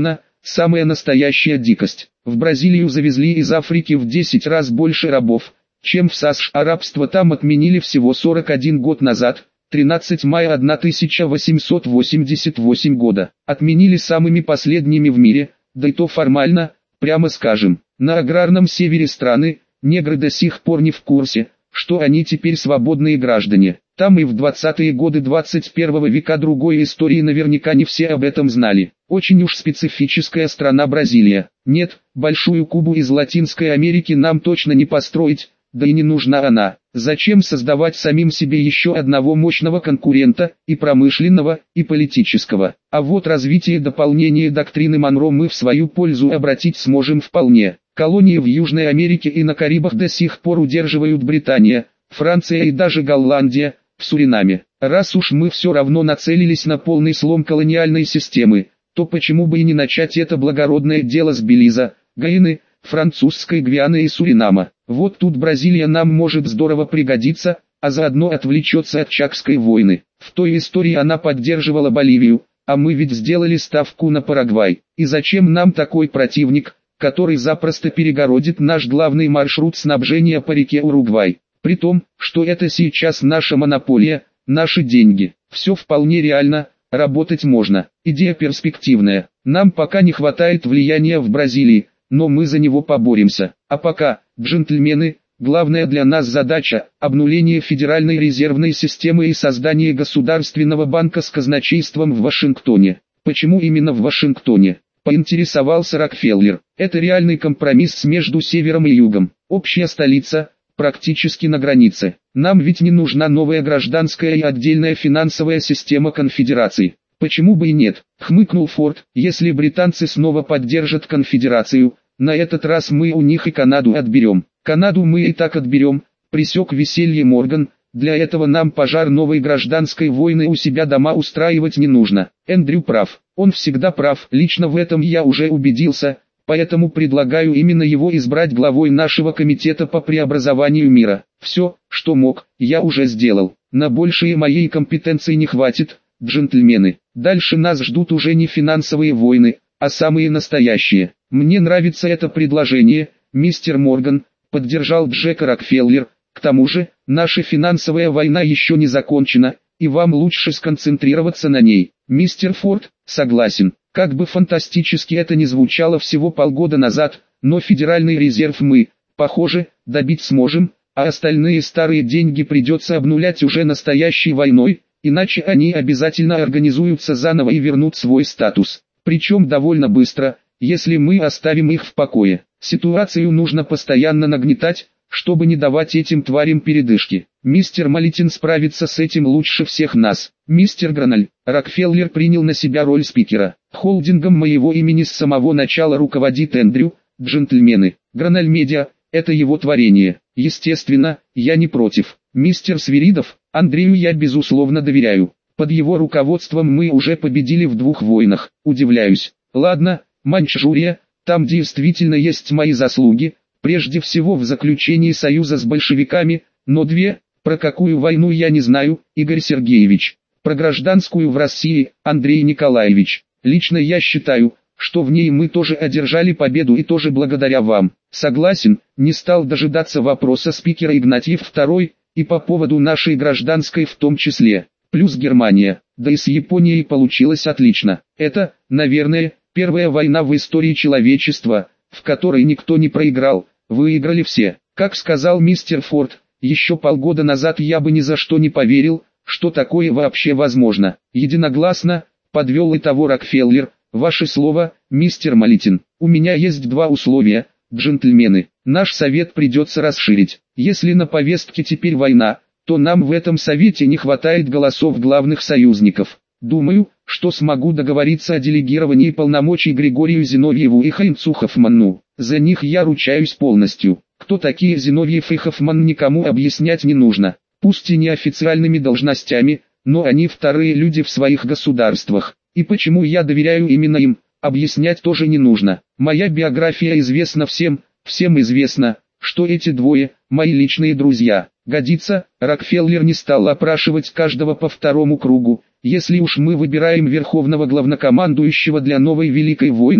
самая настоящая дикость. В Бразилию завезли из Африки в 10 раз больше рабов, чем в США. Рабство там отменили всего 41 год назад, 13 мая 1888 года. Отменили самыми последними в мире, да и то формально, прямо скажем. На аграрном севере страны, негры до сих пор не в курсе, что они теперь свободные граждане. Там и в 20-е годы 21 века другой истории наверняка не все об этом знали. Очень уж специфическая страна Бразилия. Нет, большую Кубу из Латинской Америки нам точно не построить, да и не нужна она. Зачем создавать самим себе еще одного мощного конкурента, и промышленного, и политического? А вот развитие и дополнение доктрины Монро мы в свою пользу обратить сможем вполне. Колонии в Южной Америке и на Карибах до сих пор удерживают Британия, Франция и даже Голландия, в Суринаме. Раз уж мы все равно нацелились на полный слом колониальной системы, то почему бы и не начать это благородное дело с Белиза, Гайаны, Французской Гвианы и Суринама? Вот тут Бразилия нам может здорово пригодиться, а заодно отвлечется от Чакской войны. В той истории она поддерживала Боливию, а мы ведь сделали ставку на Парагвай. И зачем нам такой противник, который запросто перегородит наш главный маршрут снабжения по реке Уругвай? При том, что это сейчас наша монополия, наши деньги. Все вполне реально, работать можно. Идея перспективная. Нам пока не хватает влияния в Бразилии, но мы за него поборемся. А пока, джентльмены, главная для нас задача – обнуление Федеральной резервной системы и создание Государственного банка с казначейством в Вашингтоне. Почему именно в Вашингтоне? Поинтересовался Рокфеллер. Это реальный компромисс между Севером и Югом. Общая столица – практически на границе. Нам ведь не нужна новая гражданская и отдельная финансовая система конфедерации. Почему бы и нет, хмыкнул Форд, если британцы снова поддержат конфедерацию, на этот раз мы у них и Канаду отберем. Канаду мы и так отберем, пресек веселье Морган, для этого нам пожар новой гражданской войны у себя дома устраивать не нужно. Эндрю прав, он всегда прав, лично в этом я уже убедился. Поэтому предлагаю именно его избрать главой нашего комитета по преобразованию мира. Все, что мог, я уже сделал. На большее моей компетенции не хватит, джентльмены. Дальше нас ждут уже не финансовые войны, а самые настоящие. Мне нравится это предложение, мистер Морган, поддержал Джека Рокфеллер. К тому же, наша финансовая война еще не закончена, и вам лучше сконцентрироваться на ней. Мистер Форд, согласен. Как бы фантастически это ни звучало всего полгода назад, но Федеральный резерв мы, похоже, добить сможем, а остальные старые деньги придется обнулять уже настоящей войной, иначе они обязательно организуются заново и вернут свой статус. Причем довольно быстро, если мы оставим их в покое. Ситуацию нужно постоянно нагнетать, чтобы не давать этим тварям передышки. Мистер Малитин справится с этим лучше всех нас. Мистер Граналь, Рокфеллер принял на себя роль спикера. Холдингом моего имени с самого начала руководит Эндрю, джентльмены. Граналь Медиа, это его творение. Естественно, я не против. Мистер Свиридов, Андрею я безусловно доверяю. Под его руководством мы уже победили в 2 войнах. Удивляюсь. Ладно, Маньчжурия, там действительно есть мои заслуги. Прежде всего в заключении союза с большевиками, но 2, про какую войну я не знаю, Игорь Сергеевич. Про гражданскую в России, Андрей Николаевич. Лично я считаю, что в ней мы тоже одержали победу и тоже благодаря вам. Согласен, не стал дожидаться вопроса спикера Игнатьев II, и по поводу нашей гражданской в том числе. Плюс Германия, да и с Японией получилось отлично. Это, наверное, первая война в истории человечества, в которой никто не проиграл. Выиграли все. Как сказал мистер Форд, еще полгода назад я бы ни за что не поверил, что такое вообще возможно. Единогласно, подвел итого Рокфеллер, ваше слово, мистер Малитин. У меня есть 2 условия, джентльмены. Наш совет придется расширить. Если на повестке теперь война, то нам в этом совете не хватает голосов главных союзников. Думаю, что смогу договориться о делегировании полномочий Григорию Зиновьеву и Хайнцу Хоффманну. За них я ручаюсь полностью. Кто такие Зиновьев и Хоффман, никому объяснять не нужно. Пусть и неофициальными должностями, но они вторые люди в своих государствах. И почему я доверяю именно им, объяснять тоже не нужно. Моя биография известна всем, всем известно, что эти 2 – мои личные друзья. Годится, Рокфеллер не стал опрашивать каждого по 2 кругу. Если уж мы выбираем верховного главнокомандующего для новой Великой войны,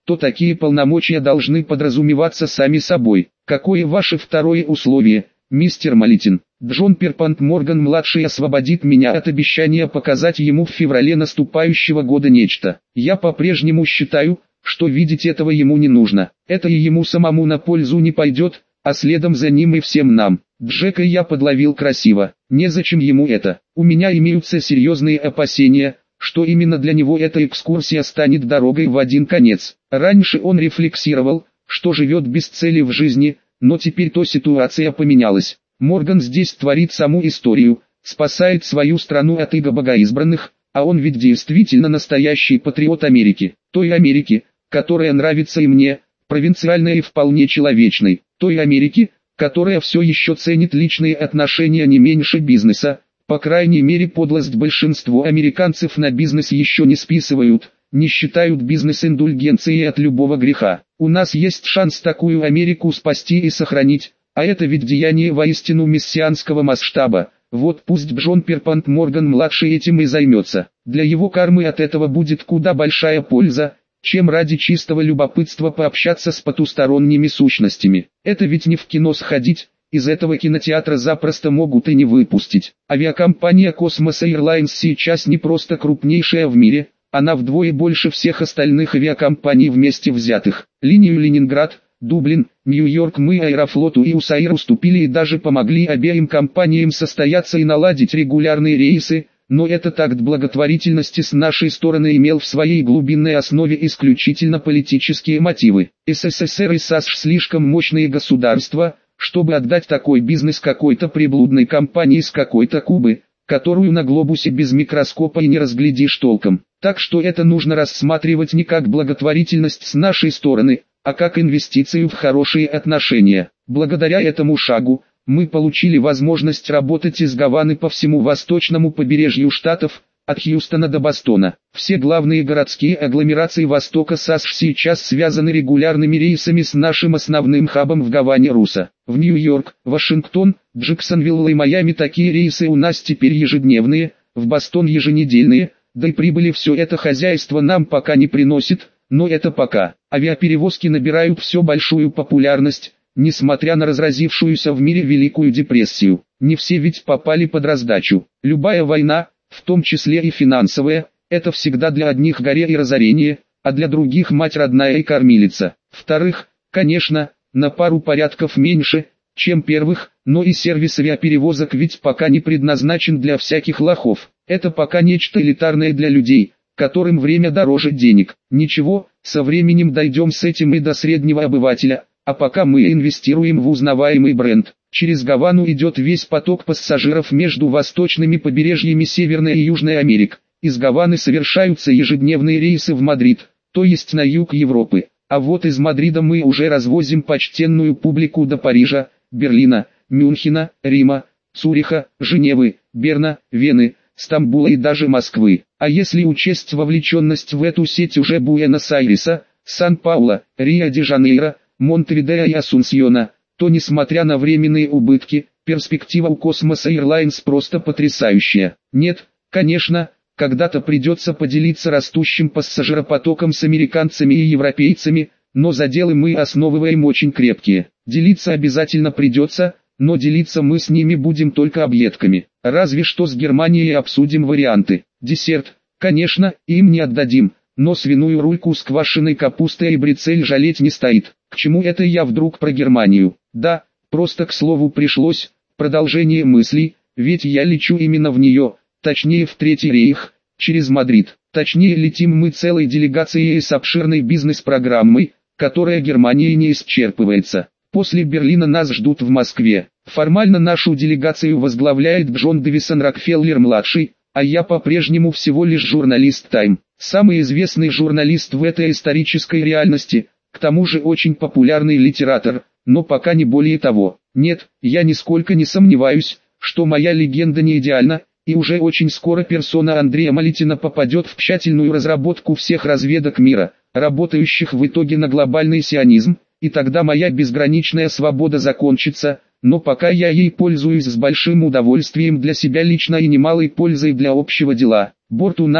то такие полномочия должны подразумеваться сами собой. Какое ваше второе условие, мистер Малитин? Джон Перпант Морган-младший освободит меня от обещания показать ему в феврале наступающего года нечто. Я по-прежнему считаю, что видеть этого ему не нужно. Это и ему самому на пользу не пойдет, а следом за ним и всем нам. Джека я подловил красиво. Незачем ему это. У меня имеются серьезные опасения, что именно для него эта экскурсия станет дорогой в один конец. Раньше он рефлексировал, что живет без цели в жизни, но теперь то ситуация поменялась. Морган здесь творит саму историю, спасает свою страну от иго богоизбранных, а он ведь действительно настоящий патриот Америки. Той Америки, которая нравится и мне, провинциальной и вполне человечной. Той Америки, которая все еще ценит личные отношения не меньше бизнеса. По крайней мере, подлость большинство американцев на бизнес еще не списывают, не считают бизнес индульгенцией от любого греха. У нас есть шанс такую Америку спасти и сохранить, а это ведь деяние воистину мессианского масштаба. Вот пусть Джон Перпант Морган-младший этим и займется. Для его кармы от этого будет куда большая польза, чем ради чистого любопытства пообщаться с потусторонними сущностями. Это ведь не в кино сходить. Из этого кинотеатра запросто могут и не выпустить. Авиакомпания Cosmos Airlines сейчас не просто крупнейшая в мире, она вдвое больше всех остальных авиакомпаний вместе взятых. Линию Ленинград, Дублин, Нью-Йорк мы Аэрофлоту и УСАИР уступили и даже помогли обеим компаниям состояться и наладить регулярные рейсы, но этот акт благотворительности с нашей стороны имел в своей глубинной основе исключительно политические мотивы. СССР и САСШ слишком мощные государства, чтобы отдать такой бизнес какой-то приблудной компании с какой-то Кубы, которую на глобусе без микроскопа и не разглядишь толком. Так что это нужно рассматривать не как благотворительность с нашей стороны, а как инвестицию в хорошие отношения. Благодаря этому шагу, мы получили возможность работать из Гаваны по всему восточному побережью штатов, от Хьюстона до Бостона. Все главные городские агломерации Востока САСШ сейчас связаны регулярными рейсами с нашим основным хабом в Гаване Руса. В Нью-Йорк, Вашингтон, Джексонвилл и Майами такие рейсы у нас теперь ежедневные, в Бостон еженедельные, да и прибыли все это хозяйство нам пока не приносит, но это пока. Авиаперевозки набирают все большую популярность, несмотря на разразившуюся в мире Великую депрессию. Не все ведь попали под раздачу. Любая война, в том числе и финансовая, это всегда для одних горе и разорение, а для других мать родная и кормилица. Вторых, конечно, на пару порядков меньше, чем первых, но и сервис авиаперевозок ведь пока не предназначен для всяких лохов. Это пока нечто элитарное для людей, которым время дороже денег. Ничего, со временем дойдем с этим и до среднего обывателя, а пока мы инвестируем в узнаваемый бренд. Через Гавану идет весь поток пассажиров между восточными побережьями Северной и Южной Америк. Из Гаваны совершаются ежедневные рейсы в Мадрид, то есть на юг Европы. А вот из Мадрида мы уже развозим почтенную публику до Парижа, Берлина, Мюнхена, Рима, Цюриха, Женевы, Берна, Вены, Стамбула и даже Москвы. А если учесть вовлеченность в эту сеть уже Буэнос-Айреса, Сан-Пауло, Рио-де-Жанейро, Монтевидео и Асунсьона, то несмотря на временные убытки, перспектива у Cosmos Airlines просто потрясающая. Нет, конечно, когда-то придется поделиться растущим пассажиропотоком с американцами и европейцами, но заделы мы основываем очень крепкие. Делиться обязательно придется, но делиться мы с ними будем только объедками. Разве что с Германией обсудим варианты. Десерт, конечно, им не отдадим, но свиную рульку с квашеной капустой и брецель жалеть не стоит. К чему это я вдруг про Германию? Да, просто к слову пришлось, продолжение мыслей, ведь я лечу именно в нее, точнее в Третий рейх, через Мадрид. Точнее летим мы целой делегацией с обширной бизнес-программой, которая Германией не исчерпывается. После Берлина нас ждут в Москве. Формально нашу делегацию возглавляет Джон Дэвисон Рокфеллер-младший, а я по-прежнему всего лишь журналист Time. Самый известный журналист в этой исторической реальности, к тому же очень популярный литератор, но пока не более того. Нет, я нисколько не сомневаюсь, что моя легенда не идеальна, и уже очень скоро персона Андрея Малитина попадет в тщательную разработку всех разведок мира, работающих в итоге на глобальный сионизм, и тогда моя безграничная свобода закончится, но пока я ей пользуюсь с большим удовольствием для себя лично и немалой пользой для общего дела. Борт у нас,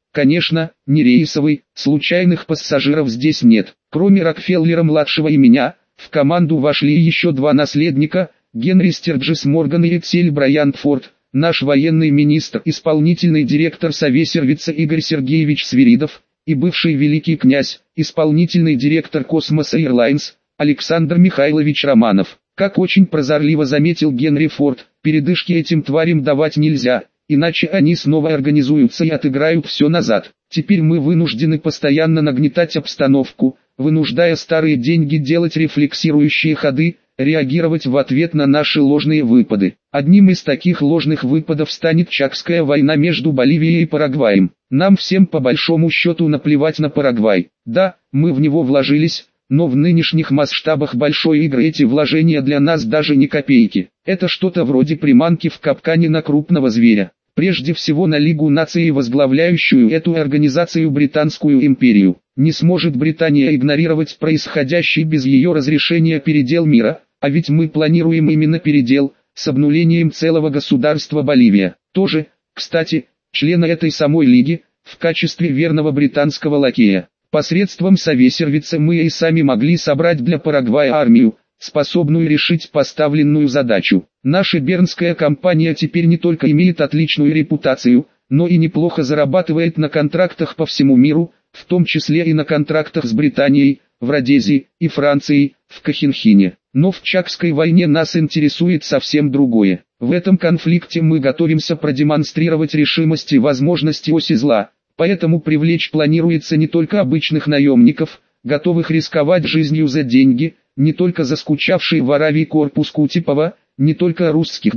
Конечно, не рейсовый, случайных пассажиров здесь нет. Кроме Рокфеллера-младшего и меня, в команду вошли еще два наследника, Генри Стерджес Морган и Этель Брайант Форд, наш военный министр, исполнительный директор Совесервица Игорь Сергеевич Свиридов, и бывший великий князь, исполнительный директор Космос Эйрлайнс, Александр Михайлович Романов. Как очень прозорливо заметил Генри Форд, передышки этим тварям давать нельзя, иначе они снова организуются и отыграют все назад. Теперь мы вынуждены постоянно нагнетать обстановку, вынуждая старые деньги делать рефлексирующие ходы, реагировать в ответ на наши ложные выпады. Одним из таких ложных выпадов станет Чакская война между Боливией и Парагваем. Нам всем по большому счету наплевать на Парагвай. Да, мы в него вложились, но в нынешних масштабах большой игры эти вложения для нас даже не копейки. Это что-то вроде приманки в капкане на крупного зверя. Прежде всего на Лигу наций, возглавляющую эту организацию Британскую империю. Не сможет Британия игнорировать происходящий без ее разрешения передел мира, а ведь мы планируем именно передел, с обнулением целого государства Боливия. Тоже, кстати, члена этой самой Лиги, в качестве верного британского лакея. Посредством Совесервица мы и сами могли собрать для Парагвая армию, способную решить поставленную задачу. Наша Бернская компания теперь не только имеет отличную репутацию, но и неплохо зарабатывает на контрактах по всему миру, в том числе и на контрактах с Британией, в Родезии и Францией, в Кохенхине. Но в Чакской войне нас интересует совсем другое. В этом конфликте мы готовимся продемонстрировать решимость и возможности оси зла. Поэтому привлечь планируется не только обычных наемников, готовых рисковать жизнью за деньги, не только заскучавший в Аравии корпус Кутепова, не только русских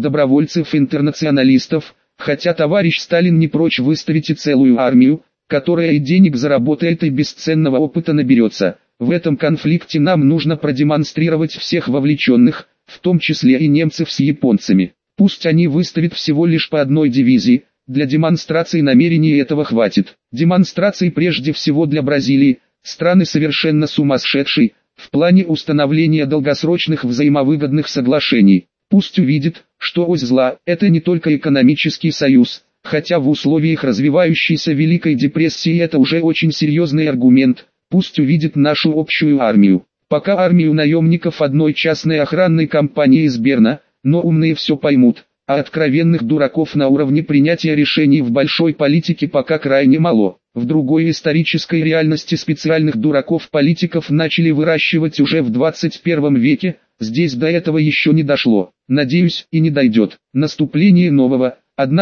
добровольцев-интернационалистов, хотя товарищ Сталин не прочь выставить и целую армию, которая и денег заработает и бесценного опыта наберется. В этом конфликте нам нужно продемонстрировать всех вовлеченных, в том числе и немцев с японцами. Пусть они выставят всего лишь по одной дивизии. Для демонстрации намерений этого хватит. Демонстрации прежде всего для Бразилии, страны совершенно сумасшедшей, в плане установления долгосрочных взаимовыгодных соглашений. Пусть увидит, что ось зла – это не только экономический союз, хотя в условиях развивающейся Великой депрессии это уже очень серьезный аргумент. Пусть увидит нашу общую армию. Пока армию наемников одной частной охранной компании из Берна, но умные все поймут. А откровенных дураков на уровне принятия решений в большой политике пока крайне мало. В другой исторической реальности специальных дураков-политиков начали выращивать уже в 21 веке, здесь до этого еще не дошло. Надеюсь, и не дойдет. Наступление нового,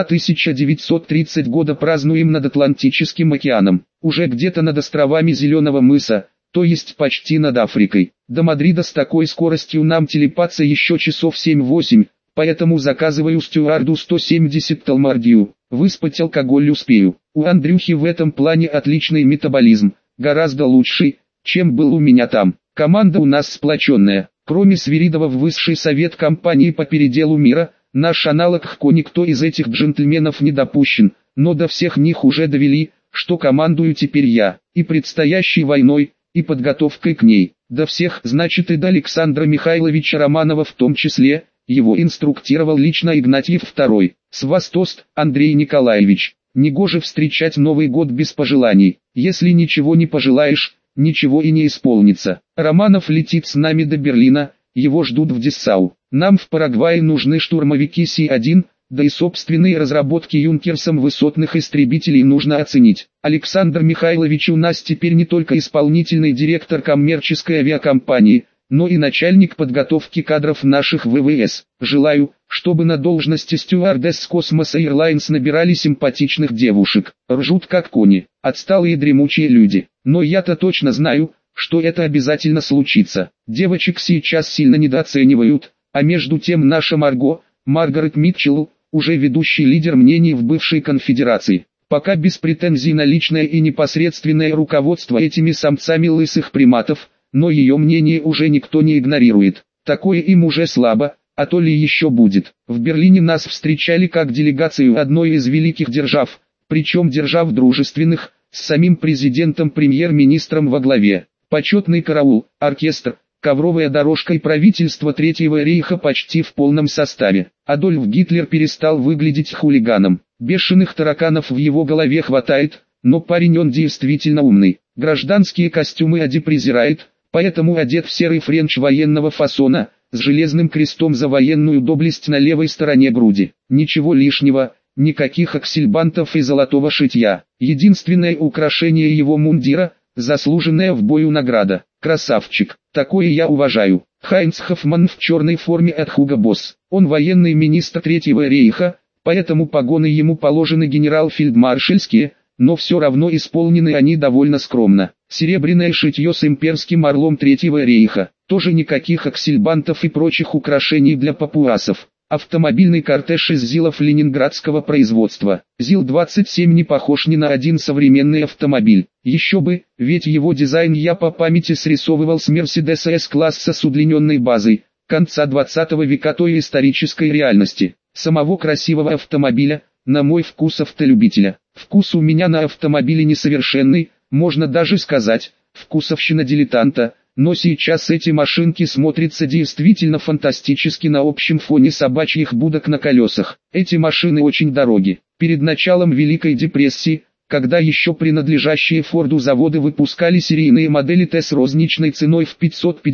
1930 года празднуем над Атлантическим океаном, уже где-то над островами Зеленого мыса, то есть почти над Африкой. До Мадрида с такой скоростью нам телепаться еще часов 7-8. Поэтому заказываю стюарду 170 Талмардию, выспать алкоголь успею. У Андрюхи в этом плане отличный метаболизм, гораздо лучший, чем был у меня там. Команда у нас сплоченная, кроме Свиридова в высший совет компании по переделу мира, наш аналог ХКО никто из этих джентльменов не допущен, но до всех них уже довели, что командую теперь я, и предстоящей войной, и подготовкой к ней. До всех, значит, и до Александра Михайловича Романова в том числе. Его инструктировал лично Игнатьев II. С вас тост, Андрей Николаевич. Негоже встречать Новый год без пожеланий. Если ничего не пожелаешь, ничего и не исполнится. Романов летит с нами до Берлина, его ждут в Дessau. Нам в Парагвае нужны штурмовики Си-1, да и собственные разработки юнкерсом высотных истребителей нужно оценить. Александр Михайлович у нас теперь не только исполнительный директор коммерческой авиакомпании, но и начальник подготовки кадров наших ВВС. Желаю, чтобы на должности стюардесс Космос Эйрлайнс набирали симпатичных девушек. Ржут как кони, отсталые дремучие люди. Но я-то точно знаю, что это обязательно случится. Девочек сейчас сильно недооценивают, а между тем наша Маргарет Митчелл, уже ведущий лидер мнений в бывшей конфедерации. Пока без претензий на личное и непосредственное руководство этими самцами лысых приматов, но ее мнение уже никто не игнорирует. Такое им уже слабо, а то ли еще будет. В Берлине нас встречали как делегацию одной из великих держав, причем держав дружественных, с самим президентом-премьер-министром во главе. Почетный караул, оркестр, ковровая дорожка и правительство Третьего рейха почти в полном составе. Адольф Гитлер перестал выглядеть хулиганом. Бешеных тараканов в его голове хватает, но парень он действительно умный. Гражданские костюмы Ади презирает, поэтому одет в серый френч военного фасона, с железным крестом за военную доблесть на левой стороне груди. Ничего лишнего, никаких аксельбантов и золотого шитья. Единственное украшение его мундира – заслуженная в бою награда. Красавчик, такое я уважаю. Хайнц Хоффман в черной форме от Hugo Boss. Он военный министр Третьего рейха, поэтому погоны ему положены генерал-фельдмаршальские, но все равно исполнены они довольно скромно. Серебряное шитье с имперским орлом Третьего рейха. Тоже никаких аксельбантов и прочих украшений для папуасов. Автомобильный кортеж из ЗИЛов ленинградского производства. ЗИЛ-27 не похож ни на один современный автомобиль. Еще бы, ведь его дизайн я по памяти срисовывал с Мерседеса С-класса с удлиненной базой, конца 20 века той исторической реальности. Самого красивого автомобиля, на мой вкус автолюбителя. Вкус у меня на автомобиле несовершенный, можно даже сказать, вкусовщина дилетанта. Но сейчас эти машинки смотрятся действительно фантастически на общем фоне собачьих будок на колесах. Эти машины очень дороги. Перед началом Великой депрессии, когда еще принадлежащие Форду заводы выпускали серийные модели Т с розничной ценой в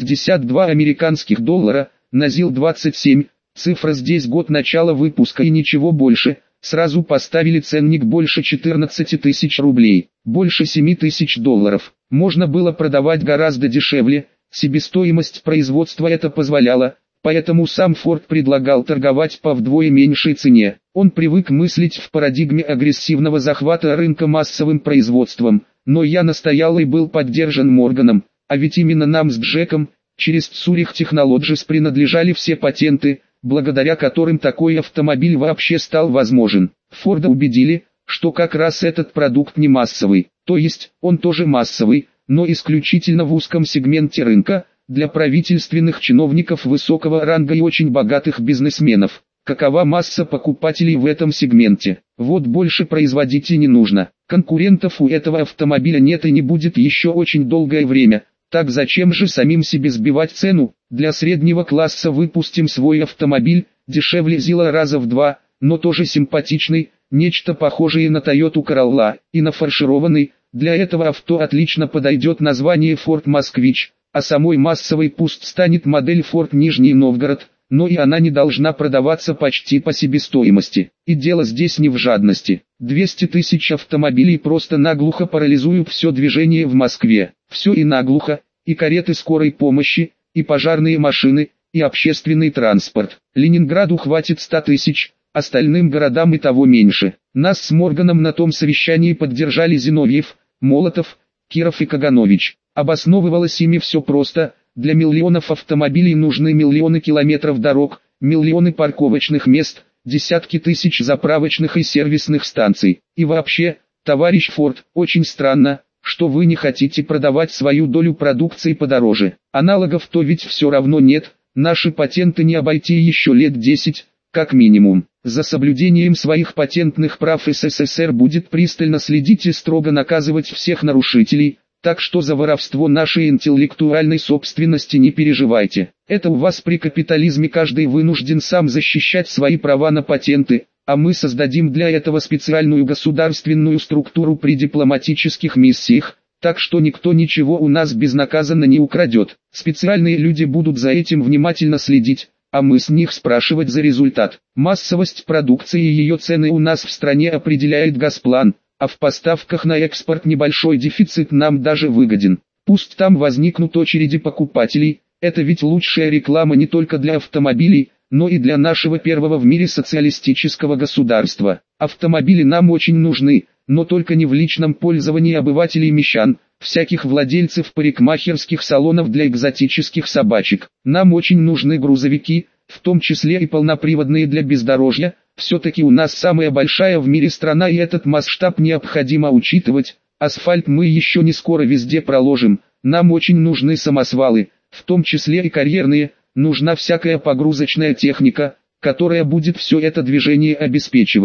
552 американских доллара, на ЗИЛ-27, цифра здесь год начала выпуска и ничего больше, сразу поставили ценник больше 14 тысяч рублей, больше 7 тысяч долларов. Можно было продавать гораздо дешевле, себестоимость производства это позволяла, поэтому сам Форд предлагал торговать по вдвое меньшей цене. Он привык мыслить в парадигме агрессивного захвата рынка массовым производством, но я настоял и был поддержан Морганом, а ведь именно нам с Джеком, через Zurich Technologies принадлежали все патенты, благодаря которым такой автомобиль вообще стал возможен. Форда убедили, что как раз этот продукт не массовый, то есть он тоже массовый, но исключительно в узком сегменте рынка, для правительственных чиновников высокого ранга и очень богатых бизнесменов. Какова масса покупателей в этом сегменте? Вот больше производить и не нужно. Конкурентов у этого автомобиля нет и не будет еще очень долгое время. Так зачем же самим себе сбивать цену? Для среднего класса выпустим свой автомобиль, дешевле ЗИЛа раза в 2, но тоже симпатичный, нечто похожее на Toyota Corolla, и нафаршированный. Для этого авто отлично подойдет название Ford Москвич, а самой массовой пусть станет модель Ford Нижний Новгород, но и она не должна продаваться почти по себестоимости. И дело здесь не в жадности. 200 тысяч автомобилей просто наглухо парализуют все движение в Москве. Все и наглухо, и кареты скорой помощи, и пожарные машины, и общественный транспорт. Ленинграду хватит 100 тысяч, остальным городам и того меньше. Нас с Морганом на том совещании поддержали Зиновьев, Молотов, Киров и Каганович. Обосновывалось ими все просто: для миллионов автомобилей нужны миллионы километров дорог, миллионы парковочных мест, десятки тысяч заправочных и сервисных станций. И вообще, товарищ Форд, очень странно, что вы не хотите продавать свою долю продукции подороже. Аналогов-то ведь все равно нет, наши патенты не обойти еще лет 10, как минимум. За соблюдением своих патентных прав СССР будет пристально следить и строго наказывать всех нарушителей, так что за воровство нашей интеллектуальной собственности не переживайте. Это у вас при капитализме каждый вынужден сам защищать свои права на патенты, а мы создадим для этого специальную государственную структуру при дипломатических миссиях, так что никто ничего у нас безнаказанно не украдет. Специальные люди будут за этим внимательно следить, а мы с них спрашивать за результат. Массовость продукции и ее цены у нас в стране определяет Госплан, а в поставках на экспорт небольшой дефицит нам даже выгоден. Пусть там возникнут очереди покупателей, это ведь лучшая реклама не только для автомобилей, но и для нашего первого в мире социалистического государства. Автомобили нам очень нужны, но только не в личном пользовании обывателей мещан, всяких владельцев парикмахерских салонов для экзотических собачек. Нам очень нужны грузовики, в том числе и полноприводные для бездорожья. Все-таки у нас самая большая в мире страна, и этот масштаб необходимо учитывать. Асфальт мы еще не скоро везде проложим, нам очень нужны самосвалы, в том числе и карьерные, нужна всякая погрузочная техника, которая будет все это движение обеспечивать.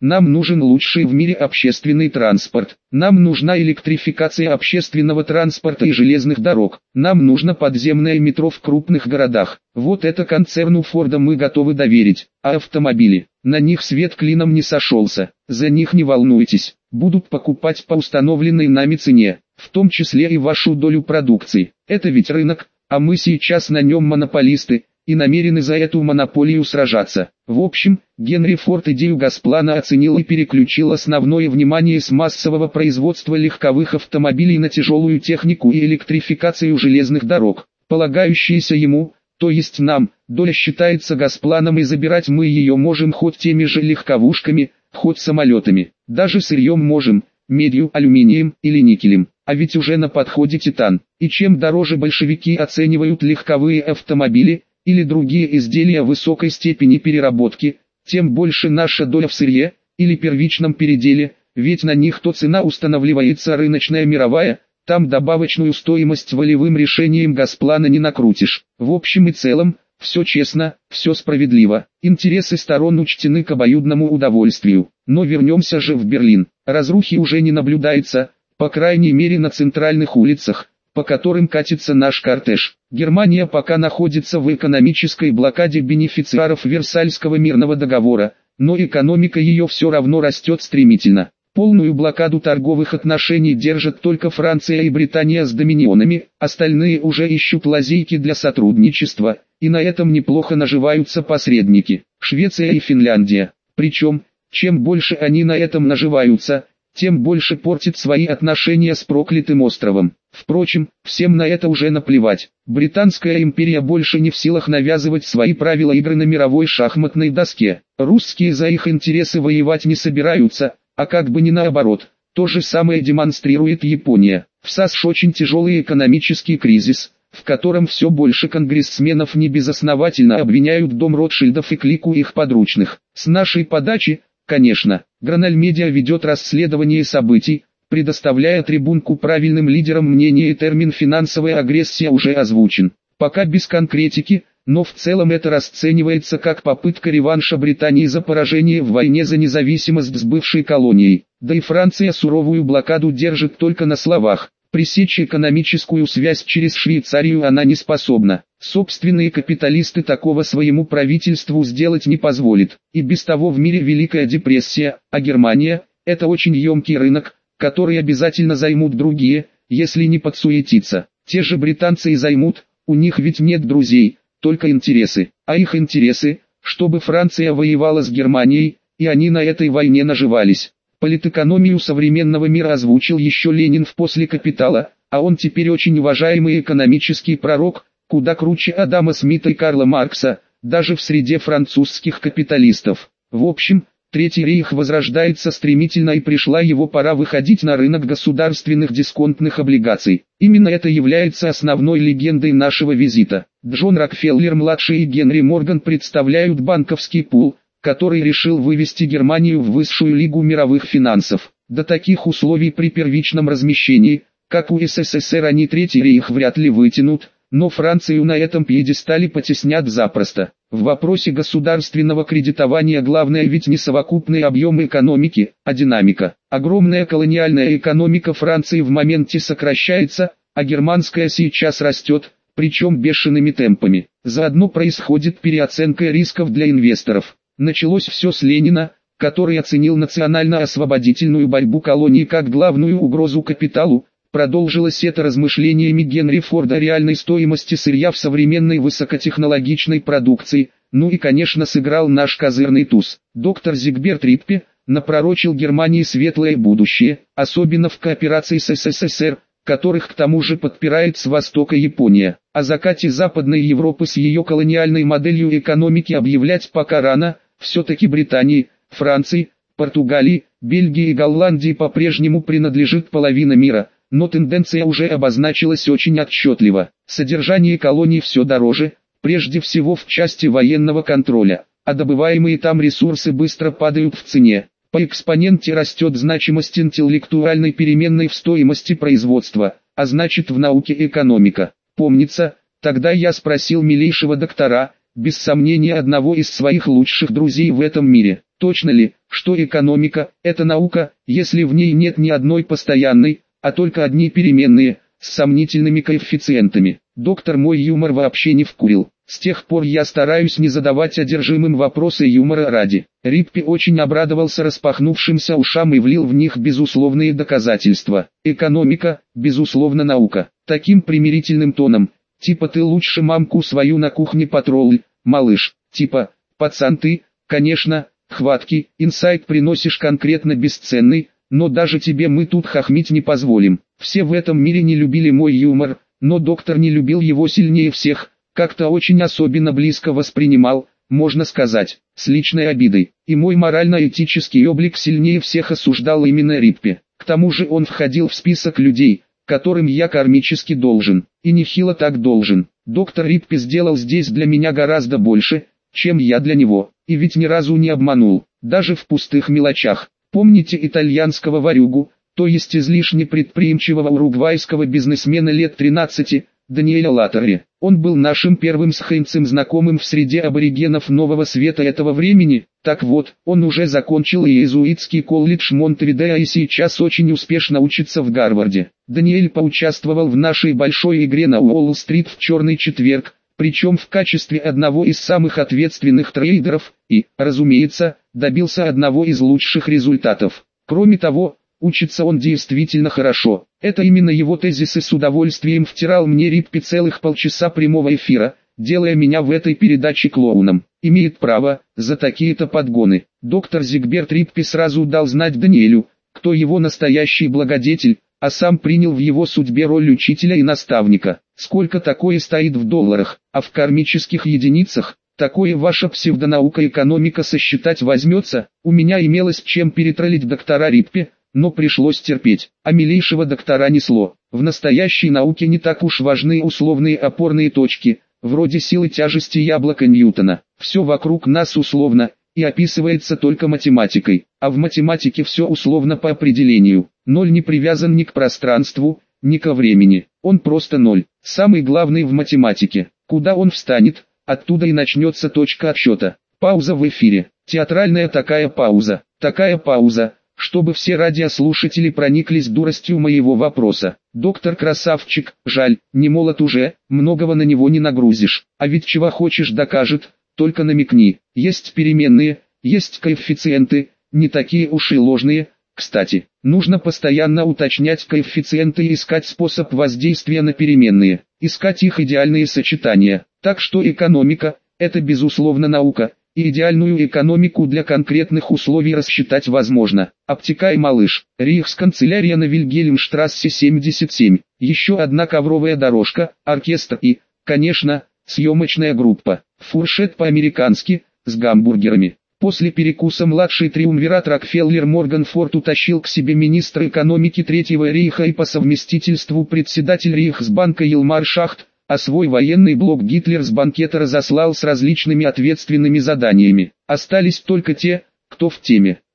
Нам нужен лучший в мире общественный транспорт. Нам нужна электрификация общественного транспорта и железных дорог. Нам нужно подземное метро в крупных городах. Вот это концерну Форда мы готовы доверить. А автомобили? На них свет клином не сошелся. За них не волнуйтесь. Будут покупать по установленной нами цене, в том числе и вашу долю продукции. Это ведь рынок, а мы сейчас на нем монополисты, и намерены за эту монополию сражаться. В общем, Генри Форд идею Госплана оценил и переключил основное внимание с массового производства легковых автомобилей на тяжелую технику и электрификацию железных дорог. Полагающиеся ему, то есть нам, доля считается Госпланом, и забирать мы ее можем хоть теми же легковушками, хоть самолетами. Даже сырьем можем, медью, алюминием или никелем. А ведь уже на подходе титан. И чем дороже большевики оценивают легковые автомобили, или другие изделия высокой степени переработки, тем больше наша доля в сырье, или первичном переделе, ведь на них то цена устанавливается рыночная мировая, там добавочную стоимость волевым решением Госплана не накрутишь. В общем и целом, все честно, все справедливо, интересы сторон учтены к обоюдному удовольствию. Но вернемся же в Берлин. Разрухи уже не наблюдается, по крайней мере на центральных улицах, по которым катится наш кортеж. Германия пока находится в экономической блокаде бенефициаров Версальского мирного договора, но экономика ее все равно растет стремительно. Полную блокаду торговых отношений держат только Франция и Британия с доминионами, остальные уже ищут лазейки для сотрудничества, и на этом неплохо наживаются посредники, Швеция и Финляндия. Причем, чем больше они на этом наживаются, тем больше портит свои отношения с проклятым островом. Впрочем, всем на это уже наплевать. Британская империя больше не в силах навязывать свои правила игры на мировой шахматной доске. Русские за их интересы воевать не собираются, а как бы не наоборот. То же самое демонстрирует Япония. В САСШ очень тяжелый экономический кризис, в котором все больше конгрессменов небезосновательно обвиняют дом Ротшильдов и клику их подручных. С нашей подачи, конечно, Граналь Медиа ведет расследование событий, предоставляя трибунку правильным лидерам мнения, и термин «финансовая агрессия» уже озвучен. Пока без конкретики, но в целом это расценивается как попытка реванша Британии за поражение в войне за независимость с бывшей колонией. Да и Франция суровую блокаду держит только на словах. Пресечь экономическую связь через Швейцарию она не способна. Собственные капиталисты такого своему правительству сделать не позволят. И без того в мире Великая депрессия, а Германия – это очень емкий рынок, который обязательно займут другие, если не подсуетиться. Те же британцы и займут, у них ведь нет друзей, только интересы. А их интересы, чтобы Франция воевала с Германией, и они на этой войне наживались. Политэкономию современного мира озвучил еще Ленин в «После капитала», а он теперь очень уважаемый экономический пророк, куда круче Адама Смита и Карла Маркса, даже в среде французских капиталистов. В общем, Третий рейх возрождается стремительно, и пришла его пора выходить на рынок государственных дисконтных облигаций. Именно это является основной легендой нашего визита. Джон Рокфеллер-младший и Генри Морган представляют банковский пул, который решил вывести Германию в высшую лигу мировых финансов. До таких условий при первичном размещении, как у СССР, они Третий рейх вряд ли вытянут, но Францию на этом пьедестале потеснят запросто. В вопросе государственного кредитования главное ведь не совокупный объем экономики, а динамика. Огромная колониальная экономика Франции в моменте сокращается, а германская сейчас растет, причем бешеными темпами. Заодно происходит переоценка рисков для инвесторов. Началось все с Ленина, который оценил национально-освободительную борьбу колоний как главную угрозу капиталу. Продолжилось это размышлениями Генри Форда о реальной стоимости сырья в современной высокотехнологичной продукции, ну и конечно сыграл наш козырный туз. Доктор Зигберт Риппе напророчил Германии светлое будущее, особенно в кооперации с СССР, которых к тому же подпирает с востока Япония. О закате Западной Европы с ее колониальной моделью экономики объявлять пока рано, все-таки Британии, Франции, Португалии, Бельгии и Голландии по-прежнему принадлежит половина мира. Но тенденция уже обозначилась очень отчетливо. Содержание колоний все дороже, прежде всего в части военного контроля, а добываемые там ресурсы быстро падают в цене. По экспоненте растет значимость интеллектуальной переменной в стоимости производства, а значит в науке экономика. Помнится, тогда я спросил милейшего доктора, без сомнения одного из своих лучших друзей в этом мире. Точно ли, что экономика – это наука, если в ней нет ни одной постоянной, а только одни переменные, с сомнительными коэффициентами? Доктор мой юмор вообще не вкурил. С тех пор я стараюсь не задавать одержимым вопросы юмора ради. Риппи очень обрадовался распахнувшимся ушам и влил в них безусловные доказательства. Экономика, безусловно наука. Таким примирительным тоном, типа ты лучше мамку свою на кухне потролль, малыш, типа, пацан ты, конечно, хваткий, инсайт приносишь конкретно бесценный, но даже тебе мы тут хохмить не позволим. Все в этом мире не любили мой юмор, но доктор не любил его сильнее всех, как-то очень особенно близко воспринимал, можно сказать, с личной обидой. И мой морально-этический облик сильнее всех осуждал именно Риппи. К тому же он входил в список людей, которым я кармически должен, и нехило так должен. Доктор Риппи сделал здесь для меня гораздо больше, чем я для него, и ведь ни разу не обманул, даже в пустых мелочах. Помните итальянского ворюгу, то есть излишне предприимчивого уругвайского бизнесмена лет 13, Даниэля Латтери? Он был нашим первым схейнцем знакомым в среде аборигенов Нового Света этого времени. Так вот, он уже закончил иезуитский колледж Монтевидео и сейчас очень успешно учится в Гарварде. Даниэль поучаствовал в нашей большой игре на Уолл-стрит в черный четверг, причем в качестве одного из самых ответственных трейдеров, и, разумеется, добился одного из лучших результатов. Кроме того, учится он действительно хорошо. Это именно его тезисы с удовольствием втирал мне Риппи целых полчаса прямого эфира, делая меня в этой передаче клоуном. Имеет право, за такие-то подгоны. Доктор Зигберт Риппи сразу дал знать Даниэлю, кто его настоящий благодетель, а сам принял в его судьбе роль учителя и наставника. Сколько такое стоит в долларах, а в кармических единицах? Такое ваша псевдонаука экономика сосчитать возьмется? У меня имелось чем перетроллить доктора Риппи, но пришлось терпеть, а милейшего доктора несло. В настоящей науке не так уж важны условные опорные точки, вроде силы тяжести яблока Ньютона. Все вокруг нас условно, и описывается только математикой, а в математике все условно по определению. Ноль не привязан ни к пространству, ни ко времени, он просто ноль. Самый главный в математике, куда он встанет, оттуда и начнется точка отсчета. Пауза в эфире, театральная такая пауза, чтобы все радиослушатели прониклись дуростью моего вопроса. Доктор красавчик, жаль, не молод уже, многого на него не нагрузишь, а ведь чего хочешь докажет, только намекни. Есть переменные, есть коэффициенты, не такие уж и ложные. Кстати, нужно постоянно уточнять коэффициенты и искать способ воздействия на переменные, искать их идеальные сочетания. Так что экономика – это безусловно наука, и идеальную экономику для конкретных условий рассчитать возможно. Обтекай, малыш. Рейхсканцелярия на Вильгельмштрассе 77. Еще одна ковровая дорожка, оркестр и, конечно, съемочная группа. Фуршет по-американски, с гамбургерами. После перекуса младший триумвират Рокфеллер-Морган-Форд утащил к себе министра экономики Третьего рейха и по совместительству председатель Рейхсбанка Елмар Шахт, а свой военный блок Гитлер с банкета разослал с различными ответственными заданиями. Остались только те, кто в теме.